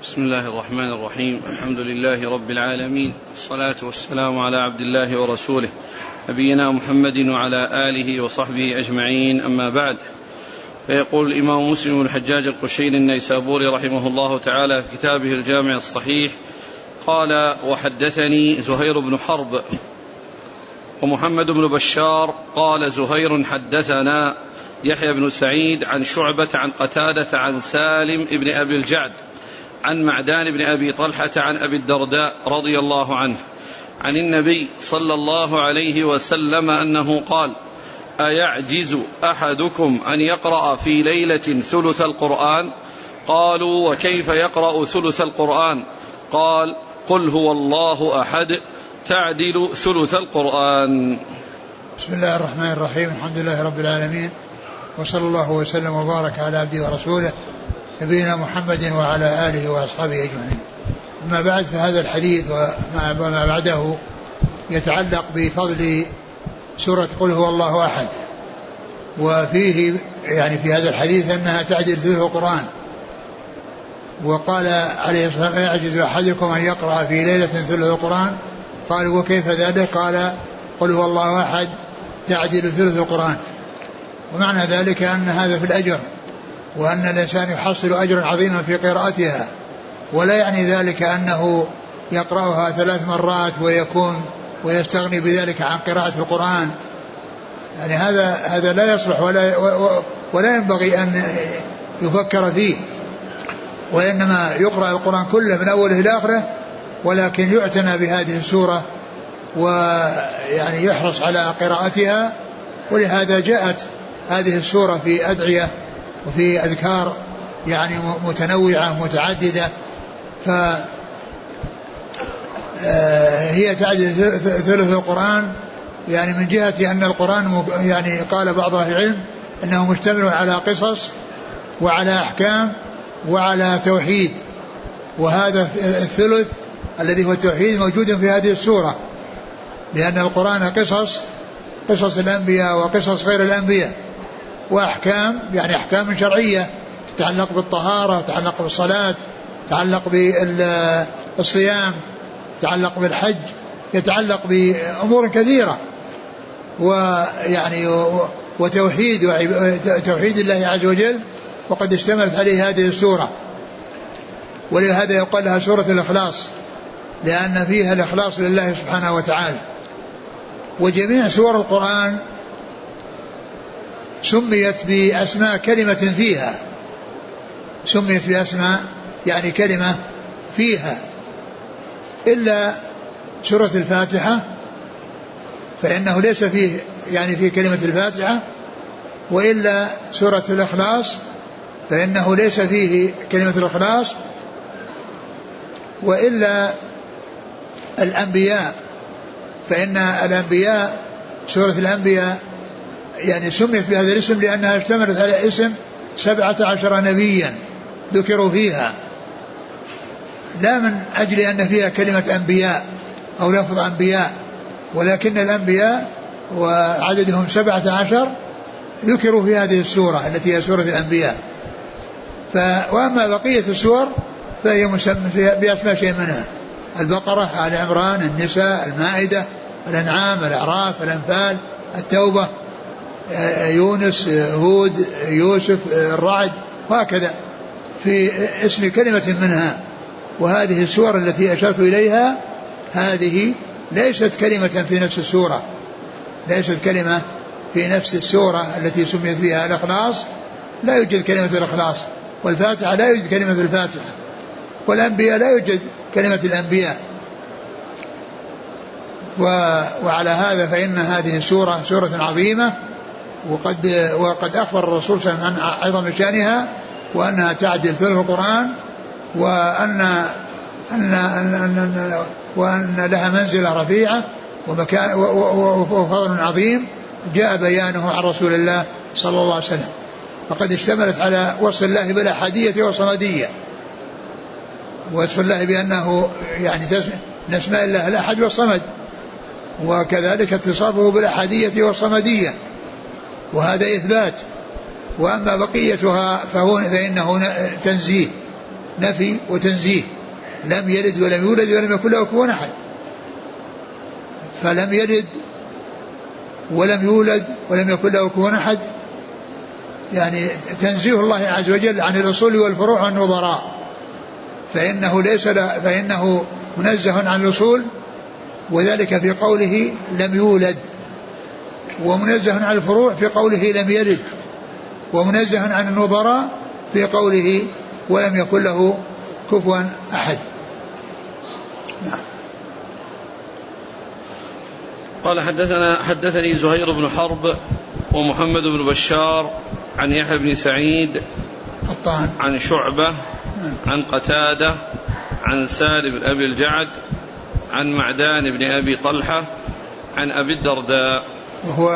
بسم الله الرحمن الرحيم. الحمد لله رب العالمين، والصلاة والسلام على عبد الله ورسوله نبينا محمد وعلى آله وصحبه أجمعين، أما بعد. فيقول الإمام مسلم الحجاج القشيري النيسابوري رحمه الله تعالى في كتابه الجامع الصحيح قال: وحدثني زهير بن حرب ومحمد بن بشار قال زهير حدثنا يحيى بن سعيد عن شعبة عن قتادة عن سالم ابن أبي الجعد عن معدان بن أبي طلحة عن أبي الدرداء رضي الله عنه عن النبي صلى الله عليه وسلم أنه قال: أيعجز أحدكم أن يقرأ في ليلة ثلث القرآن؟ قالوا: وكيف يقرأ ثلث القرآن؟ قال: قل هو الله أحد تعدل ثلث القرآن. بسم الله الرحمن الرحيم. الحمد لله رب العالمين، وصلى الله وسلم وبارك على عبده ورسوله نبينا محمد وعلى آله وأصحابه أجمعين. أما بعد، فهذا الحديث وما بعده يتعلق بفضل سورة قل هو الله أحد، وفيه يعني في هذا الحديث أنها تعدل ثلث القرآن. وقال عليه الصلاة والسلام: يعجز أحدكم أن يقرأ في ليلة ثلث القرآن. قالوا: وكيف ذلك؟ قال: قل هو الله أحد تعدل ثلث القرآن. ومعنى ذلك أن هذا في الأجر، وأن الإنسان يحصل أجرا عظيما في قراءتها، ولا يعني ذلك أنه يقرأها 3 مرات ويستغني بذلك عن قراءة القرآن. يعني هذا لا يصلح ولا ينبغي أن يفكر فيه، وإنما يقرأ القرآن كله من أوله إلى آخره، ولكن يعتنى بهذه السورة ويعني يحرص على قراءتها. ولهذا جاءت هذه السورة في أدعية وفي أذكار يعني متنوعة متعددة، فهي تعدل ثلث القرآن، يعني من جهة أن القرآن يعني قال بعض أهل العلم أنه مشتمل على قصص وعلى أحكام وعلى توحيد، وهذا الثلث الذي هو التوحيد موجود في هذه السورة، لأن القرآن قصص الأنبياء وقصص غير الأنبياء، وأحكام يعني أحكام شرعية تتعلق بالطهارة، تتعلق بالصلاة، تتعلق بالصيام، تتعلق بالحج، يتعلق بأمور كثيرة، ويعني وتوحيد الله عز وجل، وقد اشتملت عليه هذه السورة. ولهذا يقال لها سورة الإخلاص، لأن فيها الإخلاص لله سبحانه وتعالى. وجميع سور القرآن سميت بأسماء كلمة فيها، سميت بأسماء يعني كلمة فيها، إلا سورة الفاتحة فإنه ليس فيه يعني في كلمة الفاتحة، وإلا سورة الإخلاص فإنه ليس فيه كلمة الإخلاص، وإلا الأنبياء فإن الأنبياء سورة الأنبياء يعني سميت بهذا الاسم لأنها اشتملت على اسم 17 نبيا ذكروا فيها، لا من أجل أن فيها كلمة أنبياء أو لفظ أنبياء، ولكن الأنبياء وعددهم 17 ذكروا في هذه السورة التي هي سورة الأنبياء. وأما بقية السور فهي مسمى بأسماء شيء منها: البقرة، آل عمران، النساء، المائدة، الأنعام، الأعراف، الأنفال، التوبة، يونس، هود، يوسف، الرعد، وهكذا في اسم كلمة منها. وهذه السور التي أشرت إليها هذه ليست كلمة في نفس السورة، ليست كلمة في نفس السورة التي سميت بها الإخلاص، لا يوجد كلمة الإخلاص، والفاتحة لا يوجد كلمة الفاتحة، والأنبياء لا يوجد كلمة الأنبياء. وعلى هذا فإن هذه السورة سورة عظيمة، وقد أخبر الرسول صلى الله عليه وسلم عن عظم شأنها، وأنها تعدل ثلث القرآن، وأن لها منزلة رفيعة وفضل عظيم جاء بيانه عن رسول الله صلى الله عليه وسلم. فقد اشتملت على وصف الله بالأحدية والصمدية، وصف الله بأنه يعني من أسماء الله الأحد والصمد، وكذلك اتصافه بالأحدية والصمدية، وهذا إثبات. وأما بقيتها فإنه تنزيه، نفي وتنزيه، لم يلد ولم يولد ولم يكن له كفوا أحد، فلم يلد ولم يولد ولم يكن له كفوا أحد، يعني تنزيه الله عز وجل عن الأصول والفروع والنظراء، فإنه منزه عن الأصول وذلك في قوله لم يولد، ومنزه عن الفروع في قوله لم يلد، ومنزه عن النظراء في قوله ولم يكن له كفوا أحد. نعم. قال حدثني زهير بن حرب ومحمد بن بشار عن يحيى بن سعيد قطان عن شعبة عن قتادة عن سالم بن أبي الجعد عن معدان بن أبي طلحة عن أبي الدرداء وهو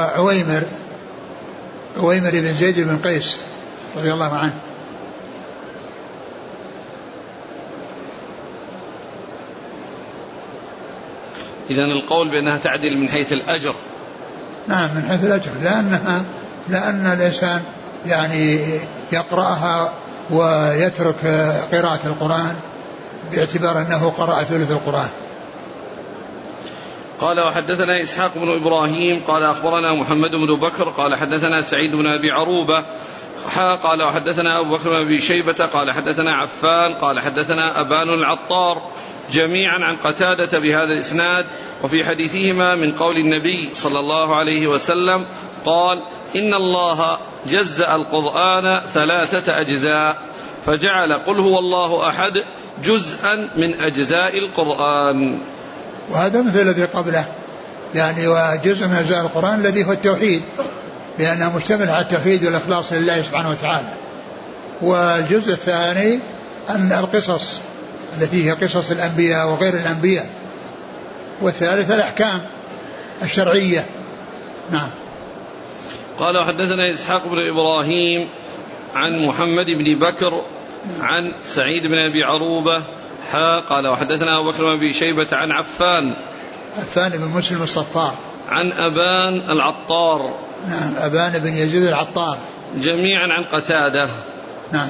عويمر بن زيد بن قيس رضي الله عنه. إذن القول بأنها تعدل من حيث الأجر. نعم من حيث الأجر، لأن الإنسان يعني يقرأها ويترك قراءة القرآن باعتبار أنه قرأ ثلث القرآن. قال وحدثنا إسحاق بن إبراهيم قال أخبرنا محمد بن بكر قال حدثنا سعيد بن أبي عروبة قال وحدثنا أبو بكر بن أبي شيبة قال حدثنا عفان قال حدثنا أبان العطار جميعا عن قتادة بهذا الإسناد، وفي حديثهما من قول النبي صلى الله عليه وسلم قال إن الله جزأ القرآن 3 أجزاء فجعل قل هو الله أحد جزءا من أجزاء القرآن. وهذا مثل الذي قبله، يعني وجزء من أجزاء القرآن الذي هو التوحيد، لأنه مشتمل على التوحيد والإخلاص لله سبحانه وتعالى. والجزء الثاني أن القصص التي هي قصص الأنبياء وغير الأنبياء، والثالث الأحكام الشرعية. نعم. قال وحدثنا إسحاق بن إبراهيم عن محمد بن بكر عن سعيد بن أبي عروبة قال وحدثنا أبو بكر بن أبي شيبة عن عفان بن مسلم الصفار عن أبان العطار. نعم أبان بن يزيد العطار جميعا عن قتادة. نعم.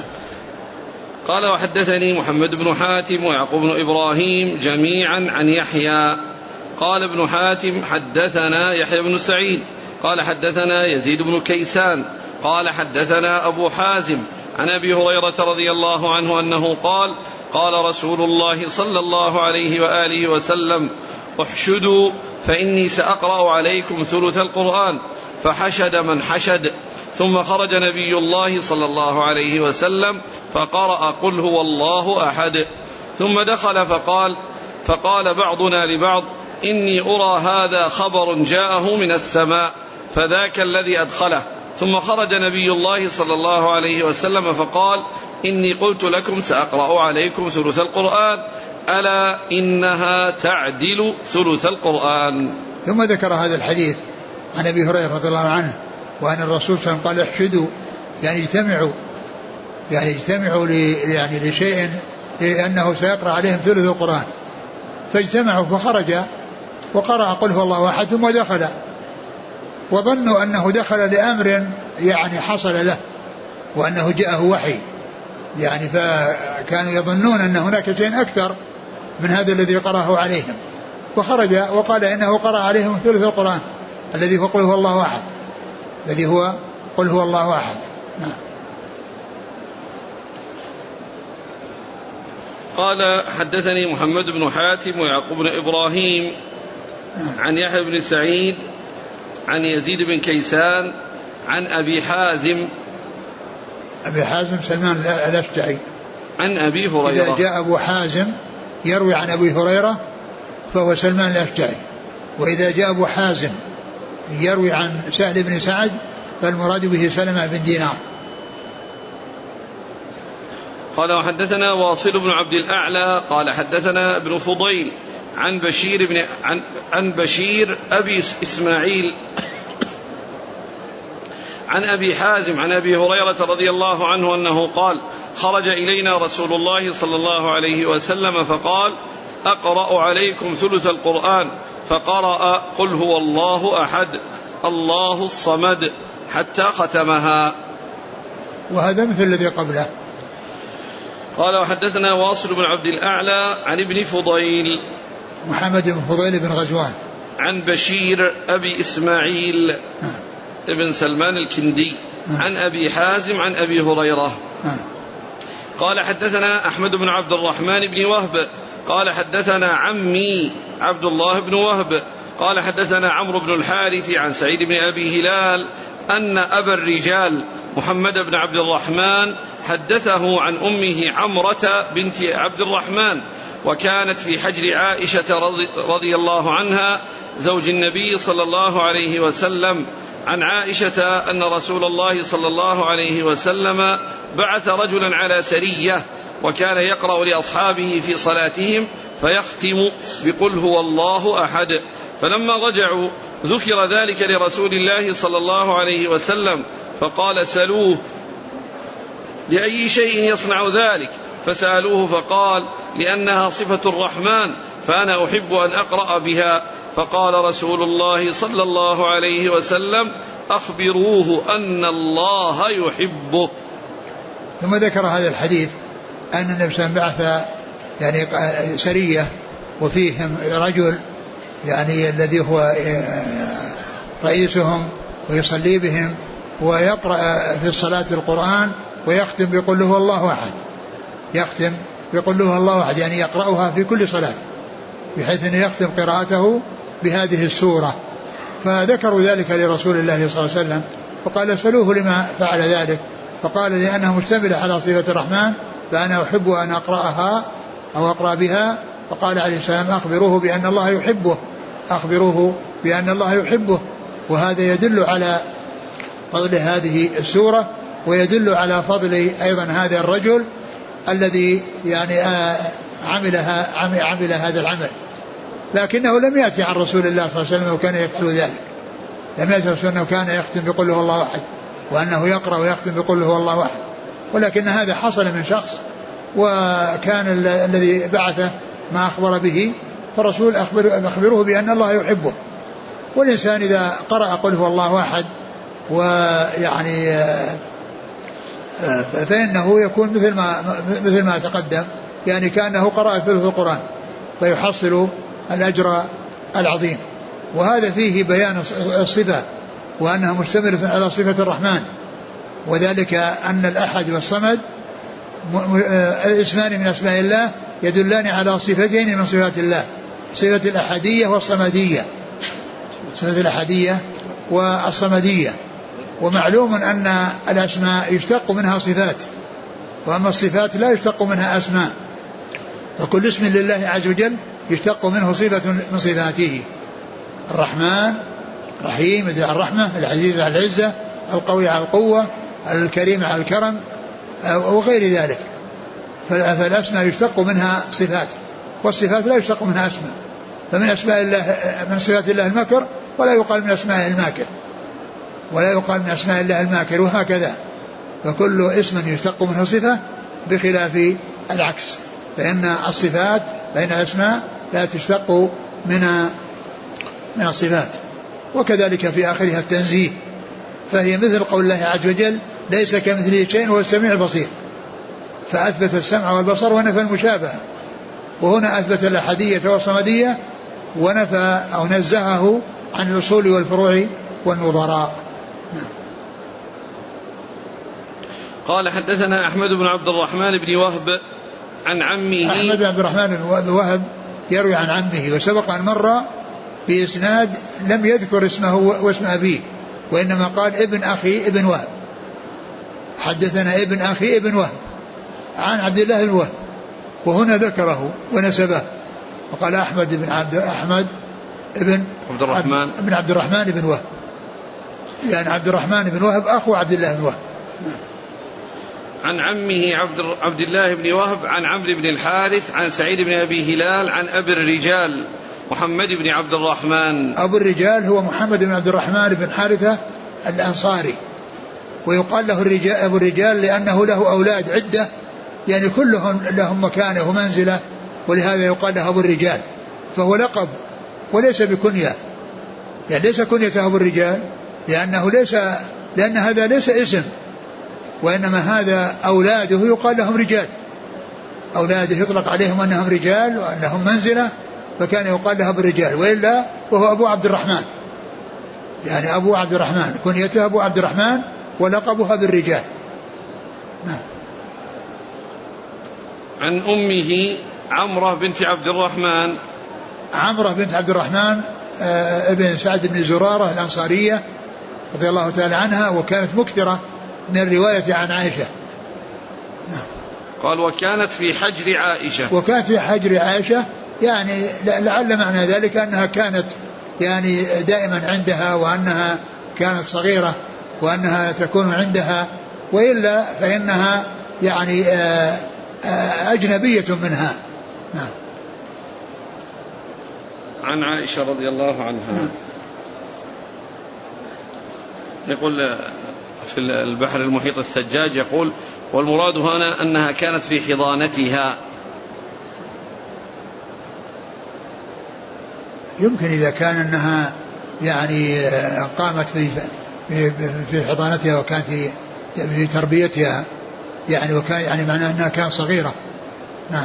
قال وحدثني محمد بن حاتم ويعقوب بن إبراهيم جميعا عن يحيى قال ابن حاتم حدثنا يحيى بن سعيد قال حدثنا يزيد بن كيسان قال حدثنا أبو حازم عن أبي هريرة رضي الله عنه أنه قال قال رسول الله صلى الله عليه وآله وسلم احشدوا فإني سأقرأ عليكم ثلث القرآن، فحشد من حشد، ثم خرج نبي الله صلى الله عليه وسلم فقرأ قل هو الله أحد، ثم دخل فقال بعضنا لبعض إني أرى هذا خبر جاءه من السماء فذاك الذي أدخله، ثم خرج نبي الله صلى الله عليه وسلم فقال إني قلت لكم سأقرأ عليكم ثلث القرآن ألا إنها تعدل ثلث القرآن. ثم ذكر هذا الحديث عن أبي هريرة رضي الله عنه وأن الرسول صلى الله عليه وسلم قال احشدوا، يعني اجتمعوا يعني لشيء لأنه سيقرأ عليهم ثلث القرآن، فاجتمعوا فخرج وقرأ قل هو الله أحد ثم دخل، وظنوا أنه دخل لأمر يعني حصل له وأنه جاءه وحي، يعني فكانوا يظنون أن هناك شيء أكثر من هذا الذي قرأه عليهم، فخرج وقال إنه قرأ عليهم ثلث القرآن الذي هو قل هو الله أحد، الذي هو قل هو الله أحد. نعم. قال حدثني محمد بن حاتم ويعقوب بن إبراهيم عن يحيى بن سعيد عن يزيد بن كيسان عن أبي حازم سلمان الأشجعي عن أبي هريرة. إذا جاء أبو حازم يروي عن أبي هريرة فهو سلمان الأشجعي، وإذا جاء أبو حازم يروي عن سهل بن سعد فالمراد به سلمة بن دينار. قال وحدثنا واصل بن عبد الأعلى قال حدثنا ابن فضيل عن بشير أبي إسماعيل عن أبي حازم عن أبي هريرة رضي الله عنه أنه قال خرج إلينا رسول الله صلى الله عليه وسلم فقال أقرأ عليكم ثلث القرآن، فقرأ قل هو الله أحد الله الصمد حتى ختمها. وهذا مثل الذي قبله. قال وحدثنا واصل بن عبد الأعلى عن ابن فضيل محمد بن فضيل بن غزوان عن بشير أبي إسماعيل ابن سلمان الكندي عن أبي حازم عن أبي هريرة قال حدثنا أحمد بن عبد الرحمن بن وهب قال حدثنا عمي عبد الله بن وهب قال حدثنا عمرو بن الحارث عن سعيد بن أبي هلال أن أبا الرجال محمد بن عبد الرحمن حدثه عن أمه عمرة بنت عبد الرحمن وكانت في حجر عائشة رضي الله عنها زوج النبي صلى الله عليه وسلم عن عائشة أن رسول الله صلى الله عليه وسلم بعث رجلا على سرية وكان يقرأ لأصحابه في صلاتهم فيختم بقل هو الله أحد فلما رجعوا ذكر ذلك لرسول الله صلى الله عليه وسلم فقال سلوه لأي شيء يصنع ذلك فسألوه فقال لأنها صفة الرحمن فأنا أحب أن أقرأ بها فقال رسول الله صلى الله عليه وسلم أخبروه أن الله يحبه. ثم ذكر هذا الحديث أن النبي صلى الله عليه وسلم بعث يعني سرية وفيهم رجل يعني الذي هو رئيسهم ويصلي بهم ويقرأ في الصلاة القرآن ويختم بقل هو الله أحد يختم بقل هو الله أحد يعني يقرأها في كل صلاة بحيث أن يختم قراءته بهذه السورة. فذكروا ذلك لرسول الله صلى الله عليه وسلم فقال سألوه لما فعل ذلك فقال لأنها مشتملة على صفة الرحمن فأنا أحب أن أقرأها أو أقرأ بها فقال عليه السلام أخبروه بأن الله يحبه أخبروه بأن الله يحبه. وهذا يدل على فضل هذه السورة ويدل على فضل أيضا هذا الرجل الذي يعني عمل هذا العمل لكنه لم يأتي عن رسول الله صلى الله عليه وسلم وكان يفعل ذلك لم يأتي رسول الله كان يختم بقل هو الله أحد وأنه يقرأ ويختم بقل هو الله أحد ولكن هذا حصل من شخص وكان الذي بعثه ما أخبر به فالرسول أخبره بأن الله يحبه. والإنسان إذا قرأ قل هو الله أحد ويعني فإنه يكون مثل ما تقدم يعني كأنه قرأ ثلث القرآن فيحصل الأجر العظيم. وهذا فيه بيان الصفة وأنها مشتملة على صفة الرحمن وذلك أن الأحد والصمد اسمان من أسماء الله يدلان على صفتين من صفات الله صفة الأحدية والصمدية صفة الأحدية والصمدية. ومعلوم أن الأسماء يشتق منها صفات وأما الصفات لا يشتق منها أسماء فكل اسم لله عز وجل يشتق منه صفة من صفاته الرحمن رحيم ذي الرحمة العزيز على العزة القوي على القوة الكريم على الكرم وغير ذلك. فالأسماء يشتق منها صفات والصفات لا يشتق منها أسماء فمن أسماء الله من صفات الله المكر ولا يقال من أسماء الماكر ولا يقال من أسماء الله الماكر وهكذا فكل اسم يشتق منه صفة بخلاف العكس فإن الصفات بين الأسماء لا تشتق من الصفات. وكذلك في آخرها التنزيه فهي مثل قول الله عز وجل ليس كمثله شيء وهو السميع البصير فأثبت السمع والبصر ونفى المشابهة وهنا أثبت الأحدية والصمدية ونفى أو نزهه عن الأصول والفروع والنظراء. قال حدثنا أحمد بن عبد الرحمن بن وهب عن عمه أحمد بن عبد الرحمن بن وهب يروي عن عمه وسبق أن مر بإسناد لم يذكر اسمه واسم أبيه وإنما قال ابن أخي ابن وهب حدثنا ابن أخي ابن وهب عن عبد الله بن وهب وهنا ذكره ونسبه وقال أحمد بن أحمد ابن عبد الرحمن بن وهب يعني عبد الرحمن بن وهب أخو عبد الله بن وهب. عن عمه عبد الله بن وهب عن عمرو بن الحارث عن سعيد بن أبي هلال عن أبي الرجال محمد بن عبد الرحمن. أبو الرجال هو محمد بن عبد الرحمن بن حارثة الأنصاري ويقال له أبو الرجال لأنه له أولاد عدة يعني كلهم لهم مكانه ومنزلة ولهذا يقال له أبو الرجال فهو لقب وليس بكنية يعني ليس كنيته أبو الرجال لأن هذا ليس اسم وإنما هذا أولاده يقال لهم رجال أولاده يطلق عليهم أنهم رجال وأنهم منزلة فكان يقال لها بالرجال، وإلا وهو أبو عبد الرحمن، يعني أبو عبد الرحمن كنيته أبو عبد الرحمن ولقبها بالرجال. نعم. عن أمه عمرة بنت عبد الرحمن. عمرة بنت عبد الرحمن ابن سعد بن زرارة الأنصارية رضي الله تعالى عنها، وكانت مكثرة من الرواية عن عائشة. نعم. قال وكانت في حجر عائشة. وكانت في حجر عائشة، يعني لعل معنى ذلك أنها كانت يعني دائما عندها، وأنها كانت صغيرة وأنها تكون عندها، وإلا فإنها يعني أجنبية منها. نعم. عن عائشة رضي الله عنها. يقول في البحر المحيط الثجاج يقول والمراد هنا أنها كانت في حضانتها. يمكن إذا كان أنها يعني قامت في حضانتها وكان في تربيتها، يعني وكان يعني معناه أنها كانت صغيرة. نعم.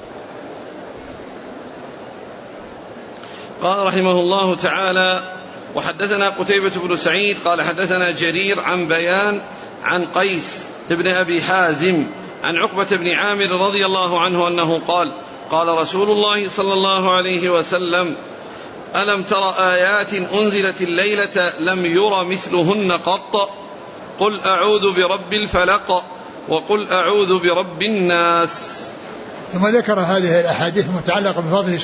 قال رحمه الله تعالى وحدثنا قتيبة بن سعيد قال حدثنا جرير عن بيان عن قيس ابن أبي حازم عن عقبة بن عامر رضي الله عنه أنه قال قال رسول الله صلى الله عليه وسلم ألم تر آيات أنزلت الليلة لم ير مثلهن قط قل أعوذ برب الفلق وقل أعوذ برب الناس. ثم ذكر هذه الأحاديث المتعلقة بفضل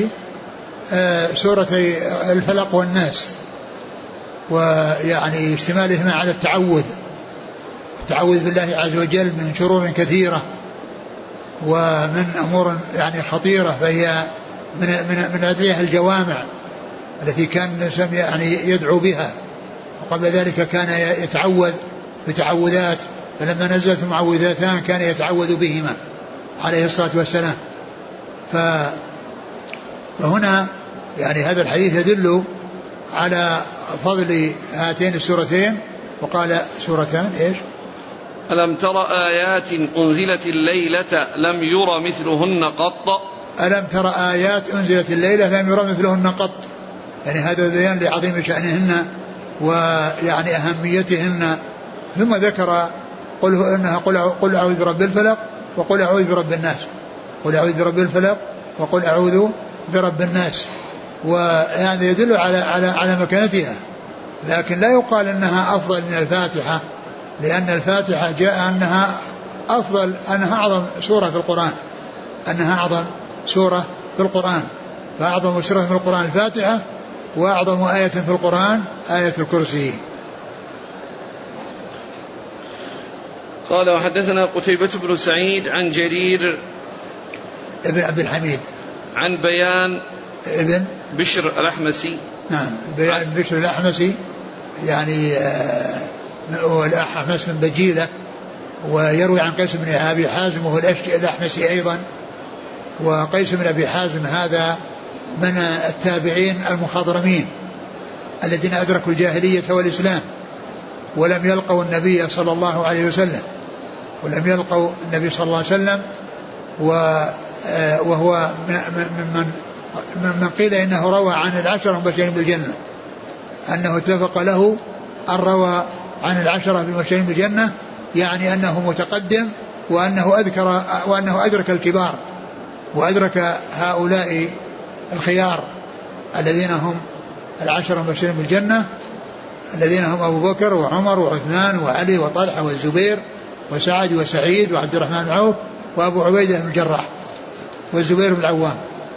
سورتي الفلق والناس، ويعني اشتمالهما على التعوذ بالله عز وجل من شرور كثيرة ومن أمور يعني خطيرة، فهي من الأدعية الجوامع التي كان يعني يدعو بها، وقبل ذلك كان يتعوذ بتعوذات، فلما نزلت المعوذاتان كان يتعوذ بهما عليه الصلاة والسلام. فهنا يعني هذا الحديث يدل على فضل هاتين السورتين. وقال سورتان ايش؟ ألم تر آيات أنزلت الليلة لم ير مثلهن قط. ألم تر آيات أنزلت الليلة لم ير مثلهن قط، يعني هذا بيان لعظيم شأنهن ويعني أهميتهن. ثم ذكر قل أعوذ برب الفلق وقل أعوذ برب الناس، قل أعوذ برب الفلق وقل أعوذ برب الناس، وهذا يدل على مكانتها، لكن لا يقال أنها أفضل من الفاتحة، لأن الفاتحة جاء أنها أفضل، أنها أعظم سورة في القرآن، أنها أعظم سورة في القرآن، فأعظم سورة في القرآن الفاتحة، وأعظم آية في القرآن آية الكرسي. قال وحدثنا قتيبة بن سعيد عن جرير ابن عبد الحميد عن بيان ابن بشر الأحمسي. نعم، بيان بشر الأحمسي، يعني هو الأحمس من بجيلة، ويروي عن قيس بن أبي حازم وهو الأحمسي أيضا. وقيس بن أبي حازم هذا من التابعين المخضرمين الذين أدركوا الجاهلية والإسلام ولم يلقوا النبي صلى الله عليه وسلم، وهو من قيل إنه روى عن العشرة المبشرين بالجنة، أنه اتفق له أن روى عن العشرة المبشرين بالجنة، يعني أنه متقدم، وأنه أدرك الكبار، وأدرك هؤلاء الخيار الذين هم العشرة المبشرين بالجنة، الذين هم أبو بكر وعمر وعثمان وعلي وطلحة والزبير وسعد وسعيد وعبد الرحمن بن عوف وأبو عبيدة بن الجراح والزبير بن العوام.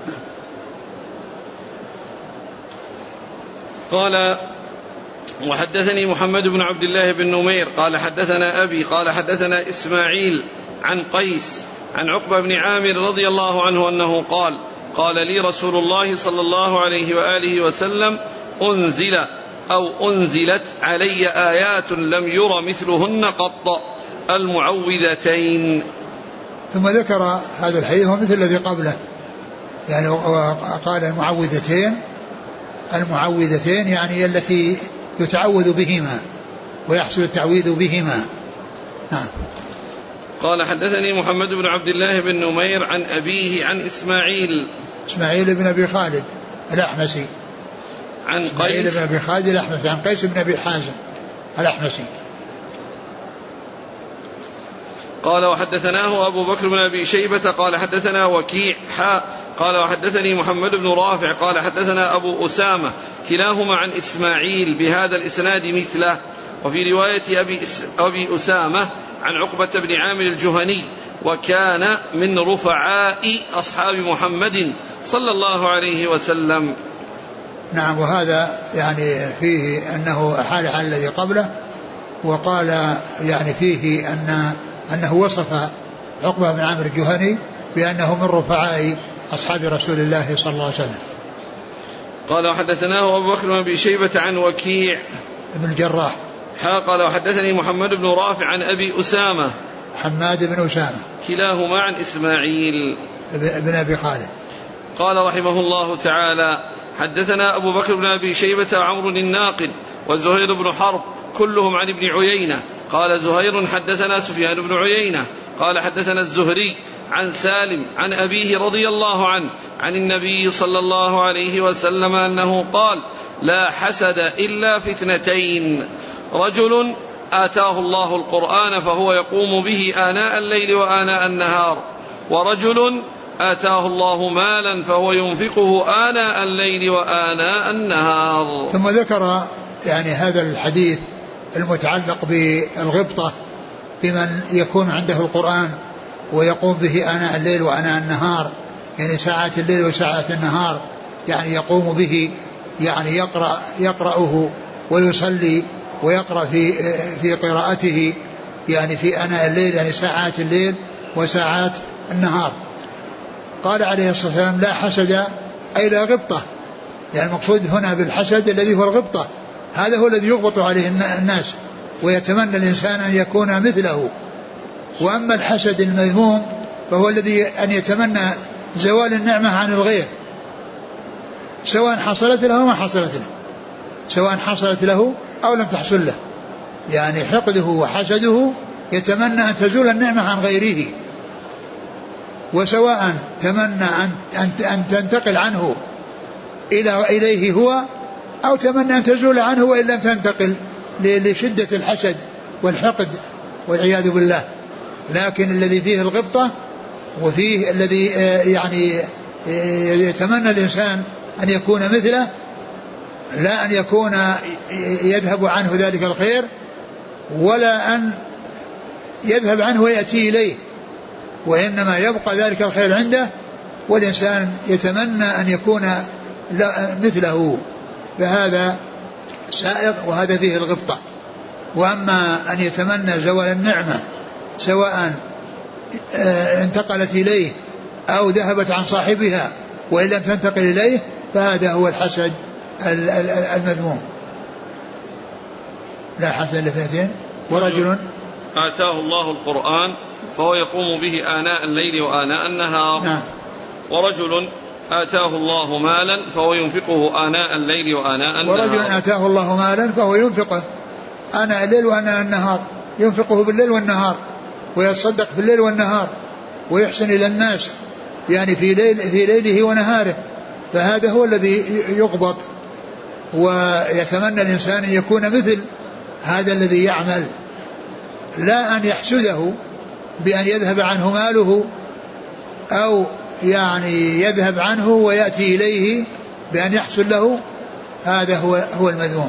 قال وحدثني محمد بن عبد الله بن نمير قال حدثنا أبي قال حدثنا إسماعيل عن قيس عن عقبة بن عامر رضي الله عنه أنه قال قال لي رسول الله صلى الله عليه وآله وسلم أنزلت علي آيات لم ير مثلهن قط المعوذتين. ثم ذكر هذا الحديث مثل الذي قبله، يعني قال المعوذتين يعني التي يتعوذ بهما ويحصل التعويذ بهما. نعم. قال حدثني محمد بن عبد الله بن نمير عن أبيه عن إسماعيل بن أبي خالد الأحمسي عن قيس بن أبي خالد الأحمسي عن قيس بن أبي حازم الأحمسي. قال وحدثناه أبو بكر بن أبي شيبة قال حدثنا وكيع قال وحدثني محمد بن رافع قال حدثنا أبو أسامة كلاهما عن إسماعيل بهذا الإسناد مثله. وفي رواية أبي أسامة عن عقبة بن عامر الجهني وكان من رفعاء أصحاب محمد صلى الله عليه وسلم. نعم. وهذا يعني فيه أنه أحال على الذي قبله، وقال يعني فيه أنه وصف عقبة بن عامر الجهني بأنه من رفعاء أصحاب رسول الله صلى الله عليه وسلم. قال وحدثناه أبو بكر بن أبي شيبة عن وكيع بن الجراح قال وحدثني محمد بن رافع عن أبي أسامة حماد بن أسامة كلاهما عن إسماعيل بن أبي خالد. قال رحمه الله تعالى حدثنا أبو بكر بن أبي شيبة وعمر الناقد وزهير بن حرب كلهم عن ابن عيينة. قال زهير حدثنا سفيان بن عيينة قال حدثنا الزهري عن سالم عن أبيه رضي الله عنه عن النبي صلى الله عليه وسلم أنه قال لا حسد إلا في اثنتين: رجل آتاه الله القرآن فهو يقوم به آناء الليل وآناء النهار، ورجل آتاه الله مالا فهو ينفقه آناء الليل وآناء النهار. ثم ذكر يعني هذا الحديث المتعلق بالغبطة بمن يكون عنده القرآن ويقوم به آناء الليل وآناء النهار، يعني ساعات الليل وساعات النهار، يعني يقوم به، يعني يقرأه ويصلي ويقرأ في قراءته، يعني في آناء الليل، يعني ساعات الليل وساعات النهار. قال عليه الصلاة والسلام لا حسد أي لا غبطة، يعني المقصود هنا بالحسد الذي هو الغبطة، هذا هو الذي يغبط عليه الناس ويتمنى الإنسان أن يكون مثله. وأما الحسد المذموم فهو الذي أن يتمنى زوال النعمة عن الغير، سواء حصلت له أو ما حصلت له، سواء حصلت له أو لم تحصل له، يعني حقده وحسده يتمنى أن تزول النعمة عن غيره، وسواء تمنى أن تنتقل عنه إليه هو، أو تمنى أن تزول عنه وإن لم تنتقل لشدة الحسد والحقد والعياذ بالله. لكن الذي فيه الغبطة وفيه الذي يعني يتمنى الإنسان أن يكون مثله، لا أن يكون يذهب عنه ذلك الخير، ولا أن يذهب عنه ويأتي إليه، وإنما يبقى ذلك الخير عنده، والإنسان يتمنى أن يكون مثله، فهذا سائغ وهذا فيه الغبطة. وأما أن يتمنى زوال النعمة سواء انتقلت إليه أو ذهبت عن صاحبها وإن لم تنتقل إليه، فهذا هو الحسد المذموم. لا حسد الاثنتين: ورجل آتاه الله القرآن فهو يقوم به آناء الليل وآناء النهار. نعم. ورجل آتاه الله مالا فهو ينفقه آناء الليل وآناء النهار. ورجل آتاه الله مالا فهو ينفقه آناء الليل وآناء النهار، ينفقه بالليل والنهار، ويتصدق في الليل والنهار، ويحسن إلى الناس يعني في ليله ونهاره، فهذا هو الذي يغبط، ويتمنى الإنسان أن يكون مثل هذا الذي يعمل، لا أن يحسده بأن يذهب عنه ماله أو يعني يذهب عنه ويأتي إليه بأن يحصل له، هذا هو المذموم.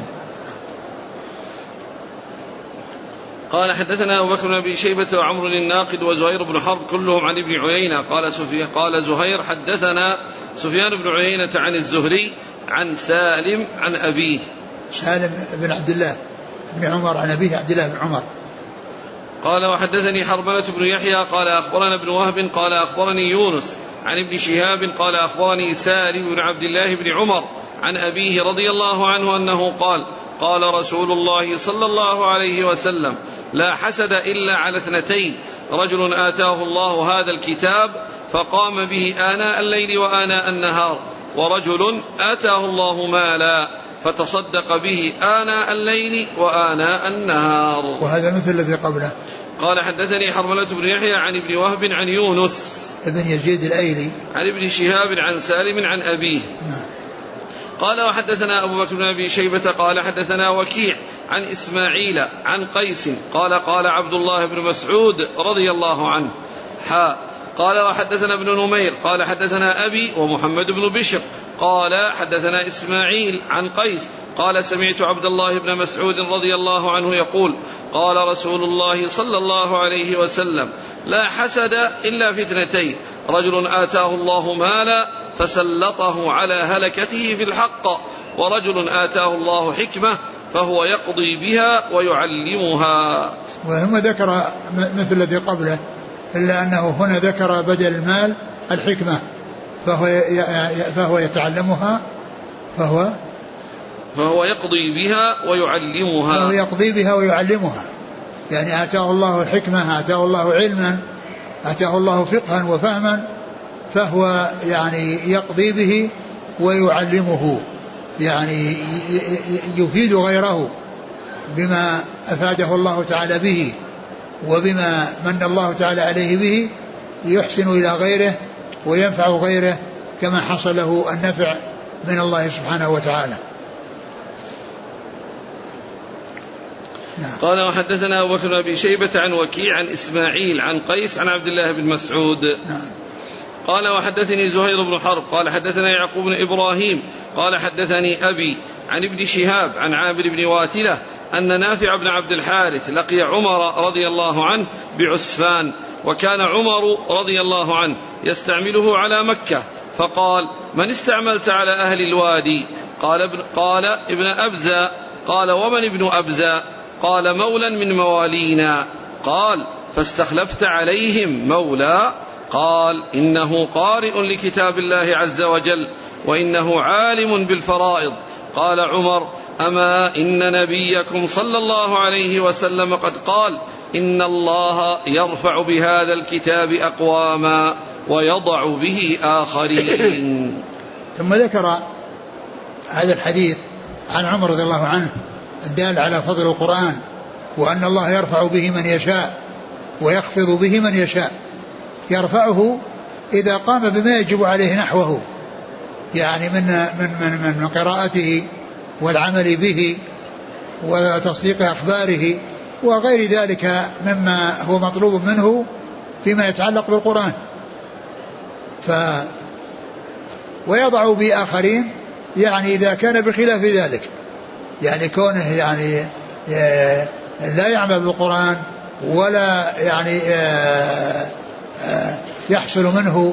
قال حدثنا أبو بكر بن أبي شيبة وعمر الناقد وزهير بن حرب كلهم عن ابن عيينة. قال زهير حدثنا سفيان بن عيينة عن الزهري عن سالم عن أبيه سالم بن عبد الله بن عمر عن أبيه عبد الله بن عمر. قال وحدثني حرملة بن يحيى قال أخبرنا ابن وهب قال أخبرني يونس عن ابن شهاب قال أخبرني سالم بن عبد الله بن عمر عن أبيه رضي الله عنه أنه قال رسول الله صلى الله عليه وسلم: لا حسد إلا على اثنتين: رجل آتاه الله هذا الكتاب فقام به آناء الليل وآناء النهار، ورجل آتاه الله مالا فتصدق به آناء الليل وآناء النهار. وهذا مثل الذي قبله. قال حدثني حرملة بن يحيى عن ابن وهب عن يونس ابن يزيد الأيلي عن ابن شهاب عن سالم عن أبيه. قال وحدثنا أبو بكر بن أبي شيبة قال حدثنا وكيع عن إسماعيل عن قيس قال قال عبد الله بن مسعود رضي الله عنه قال وحدثنا ابن نمير قال حدثنا أبي ومحمد بن بشر قال حدثنا إسماعيل عن قيس قال سمعت عبد الله بن مسعود رضي الله عنه يقول قال رسول الله صلى الله عليه وسلم لا حسد إلا في اثنتين رجل آتاه الله مالا فسلطه على هلكته في الحق ورجل آتاه الله حكمة فهو يقضي بها ويعلمها. وهم ذكر مثل الذي قبله إلا أنه هنا ذكر بدل المال الحكمة فهو يتعلمها فهو يقضي بها ويعلمها. فهو يقضي بها ويعلمها يعني آتاه الله الحكمة آتاه الله علما آتاه الله فقها وفهما فهو يعني يقضي به ويعلمه يعني يفيد غيره بما أفاده الله تعالى به وبما من الله تعالى عليه به يحسن إلى غيره وينفع غيره كما حصل له النفع من الله سبحانه وتعالى. قال وحدثنا أبو بكر بن أبي شيبة عن وكيع عن إسماعيل عن قيس عن عبد الله بن مسعود. قال وحدثني زهير بن حرب قال حدثنا يعقوب بن إبراهيم قال حدثني أبي عن ابن شهاب عن عامر بن واتلة أن نافع بن عبد الحارث لقي عمر رضي الله عنه بعسفان وكان عمر رضي الله عنه يستعمله على مكة فقال من استعملت على أهل الوادي؟ قال ابن أبزة. قال ومن ابن أبزة؟ قال مولا من موالينا. قال فاستخلفت عليهم مولا؟ قال إنه قارئ لكتاب الله عز وجل وإنه عالم بالفرائض. قال عمر أما إن نبيكم صلى الله عليه وسلم قد قال إن الله يرفع بهذا الكتاب أقواما ويضع به آخرين. ثم ذكر هذا الحديث عن عمر رضي الله عنه الدال على فضل القرآن وأن الله يرفع به من يشاء ويخفض به من يشاء. يرفعه إذا قام بما يجب عليه نحوه يعني من قراءته والعمل به وتصديق أخباره وغير ذلك مما هو مطلوب منه فيما يتعلق بالقرآن. ويضع بآخرين يعني إذا كان بخلاف ذلك يعني كونه يعني لا يعمل بالقرآن ولا يعني يحصل منه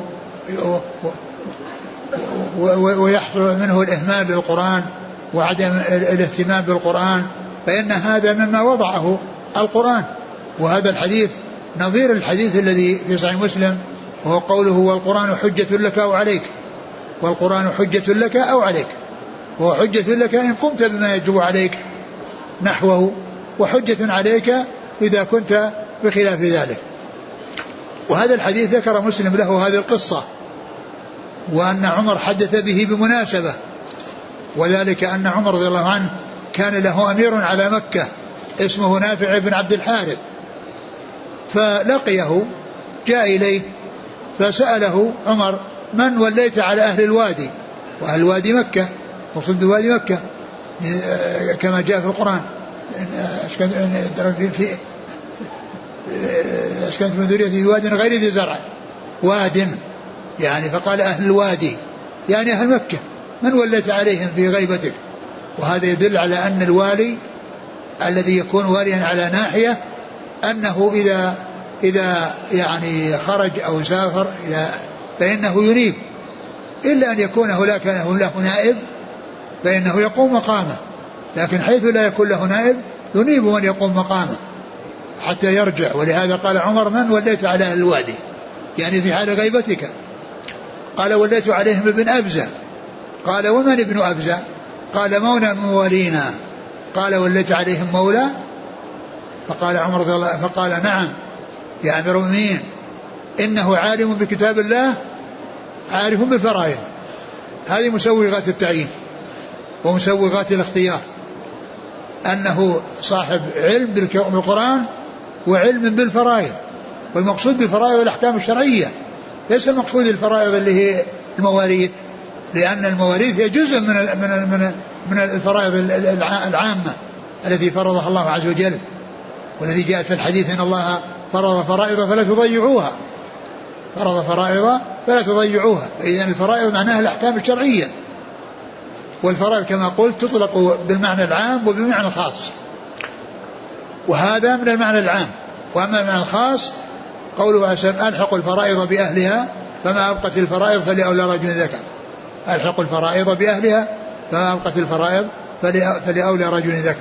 ويحصل منه الإهمال بالقرآن وعدم الاهتمام بالقرآن فإن هذا مما وضعه القرآن. وهذا الحديث نظير الحديث الذي في صحيح مسلم وهو قوله والقرآن حجة لك أو عليك. والقرآن حجة لك أو عليك وهو حجة لك إن قمت بما يجب عليك نحوه وحجة عليك إذا كنت بخلاف ذلك. وهذا الحديث ذكر مسلم له هذه القصة وأن عمر حدث به بمناسبة وذلك أن عمر رضي الله عنه كان له أمير على مكة اسمه نافع بن عبد الحارث فلقيه جاء إليه فسأله عمر من وليت على أهل الوادي؟ وأهل الوادي مكة وصد بوادي مكة كما جاء في القرآن أسكنت من ذريتي في واد غير ذي زرع واد يعني فقال أهل الوادي يعني أهل مكة من وليت عليهم في غيبتك. وهذا يدل على أن الوالي الذي يكون واليا على ناحية أنه إذا يعني خرج أو سافر فإنه ينيب إلا أن يكون هناك له نائب فإنه يقوم مقامه لكن حيث لا يكون له نائب ينيب من يقوم مقامه حتى يرجع. ولهذا قال عمر من وليت على أهل الوادي يعني في حال غيبتك؟ قال وليت عليهم ابن أبزة. قال ومن ابن أبزة؟ قال مولى من موالينا. قال وليت عليهم مولى؟ فقال عمر رضي الله فقال نعم يا أمير المؤمنين إنه عالم بكتاب الله عارف بالفرائض. هذه مسوغات التعيين ومسوغات الاختيار أنه صاحب علم بالقرآن وعلم بالفرائض. والمقصود بالفرائض الأحكام الشرعية، ليس المقصود الفرائض اللي هي المواريث، لأن المواريث هي جزء من الفرائض العامة التي فرضها الله عز وجل، والذي جاء في الحديث أن الله فرض فرائض فلا تضيعوها، فرض فرائض فلا تضيعوها. فإذن الفرائض معناها الأحكام الشرعية، والفرائض كما قلت تطلق بالمعنى العام وبمعنى الخاص، وهذا من المعنى العام. وأما المعنى الخاص قوله ألحق الفرائض بأهلها فما أبقت الفرائض فلأولى رجل ذكر. ألحق الفرائض بأهلها فما أبقت الفرائض فلأولى رجل ذكر.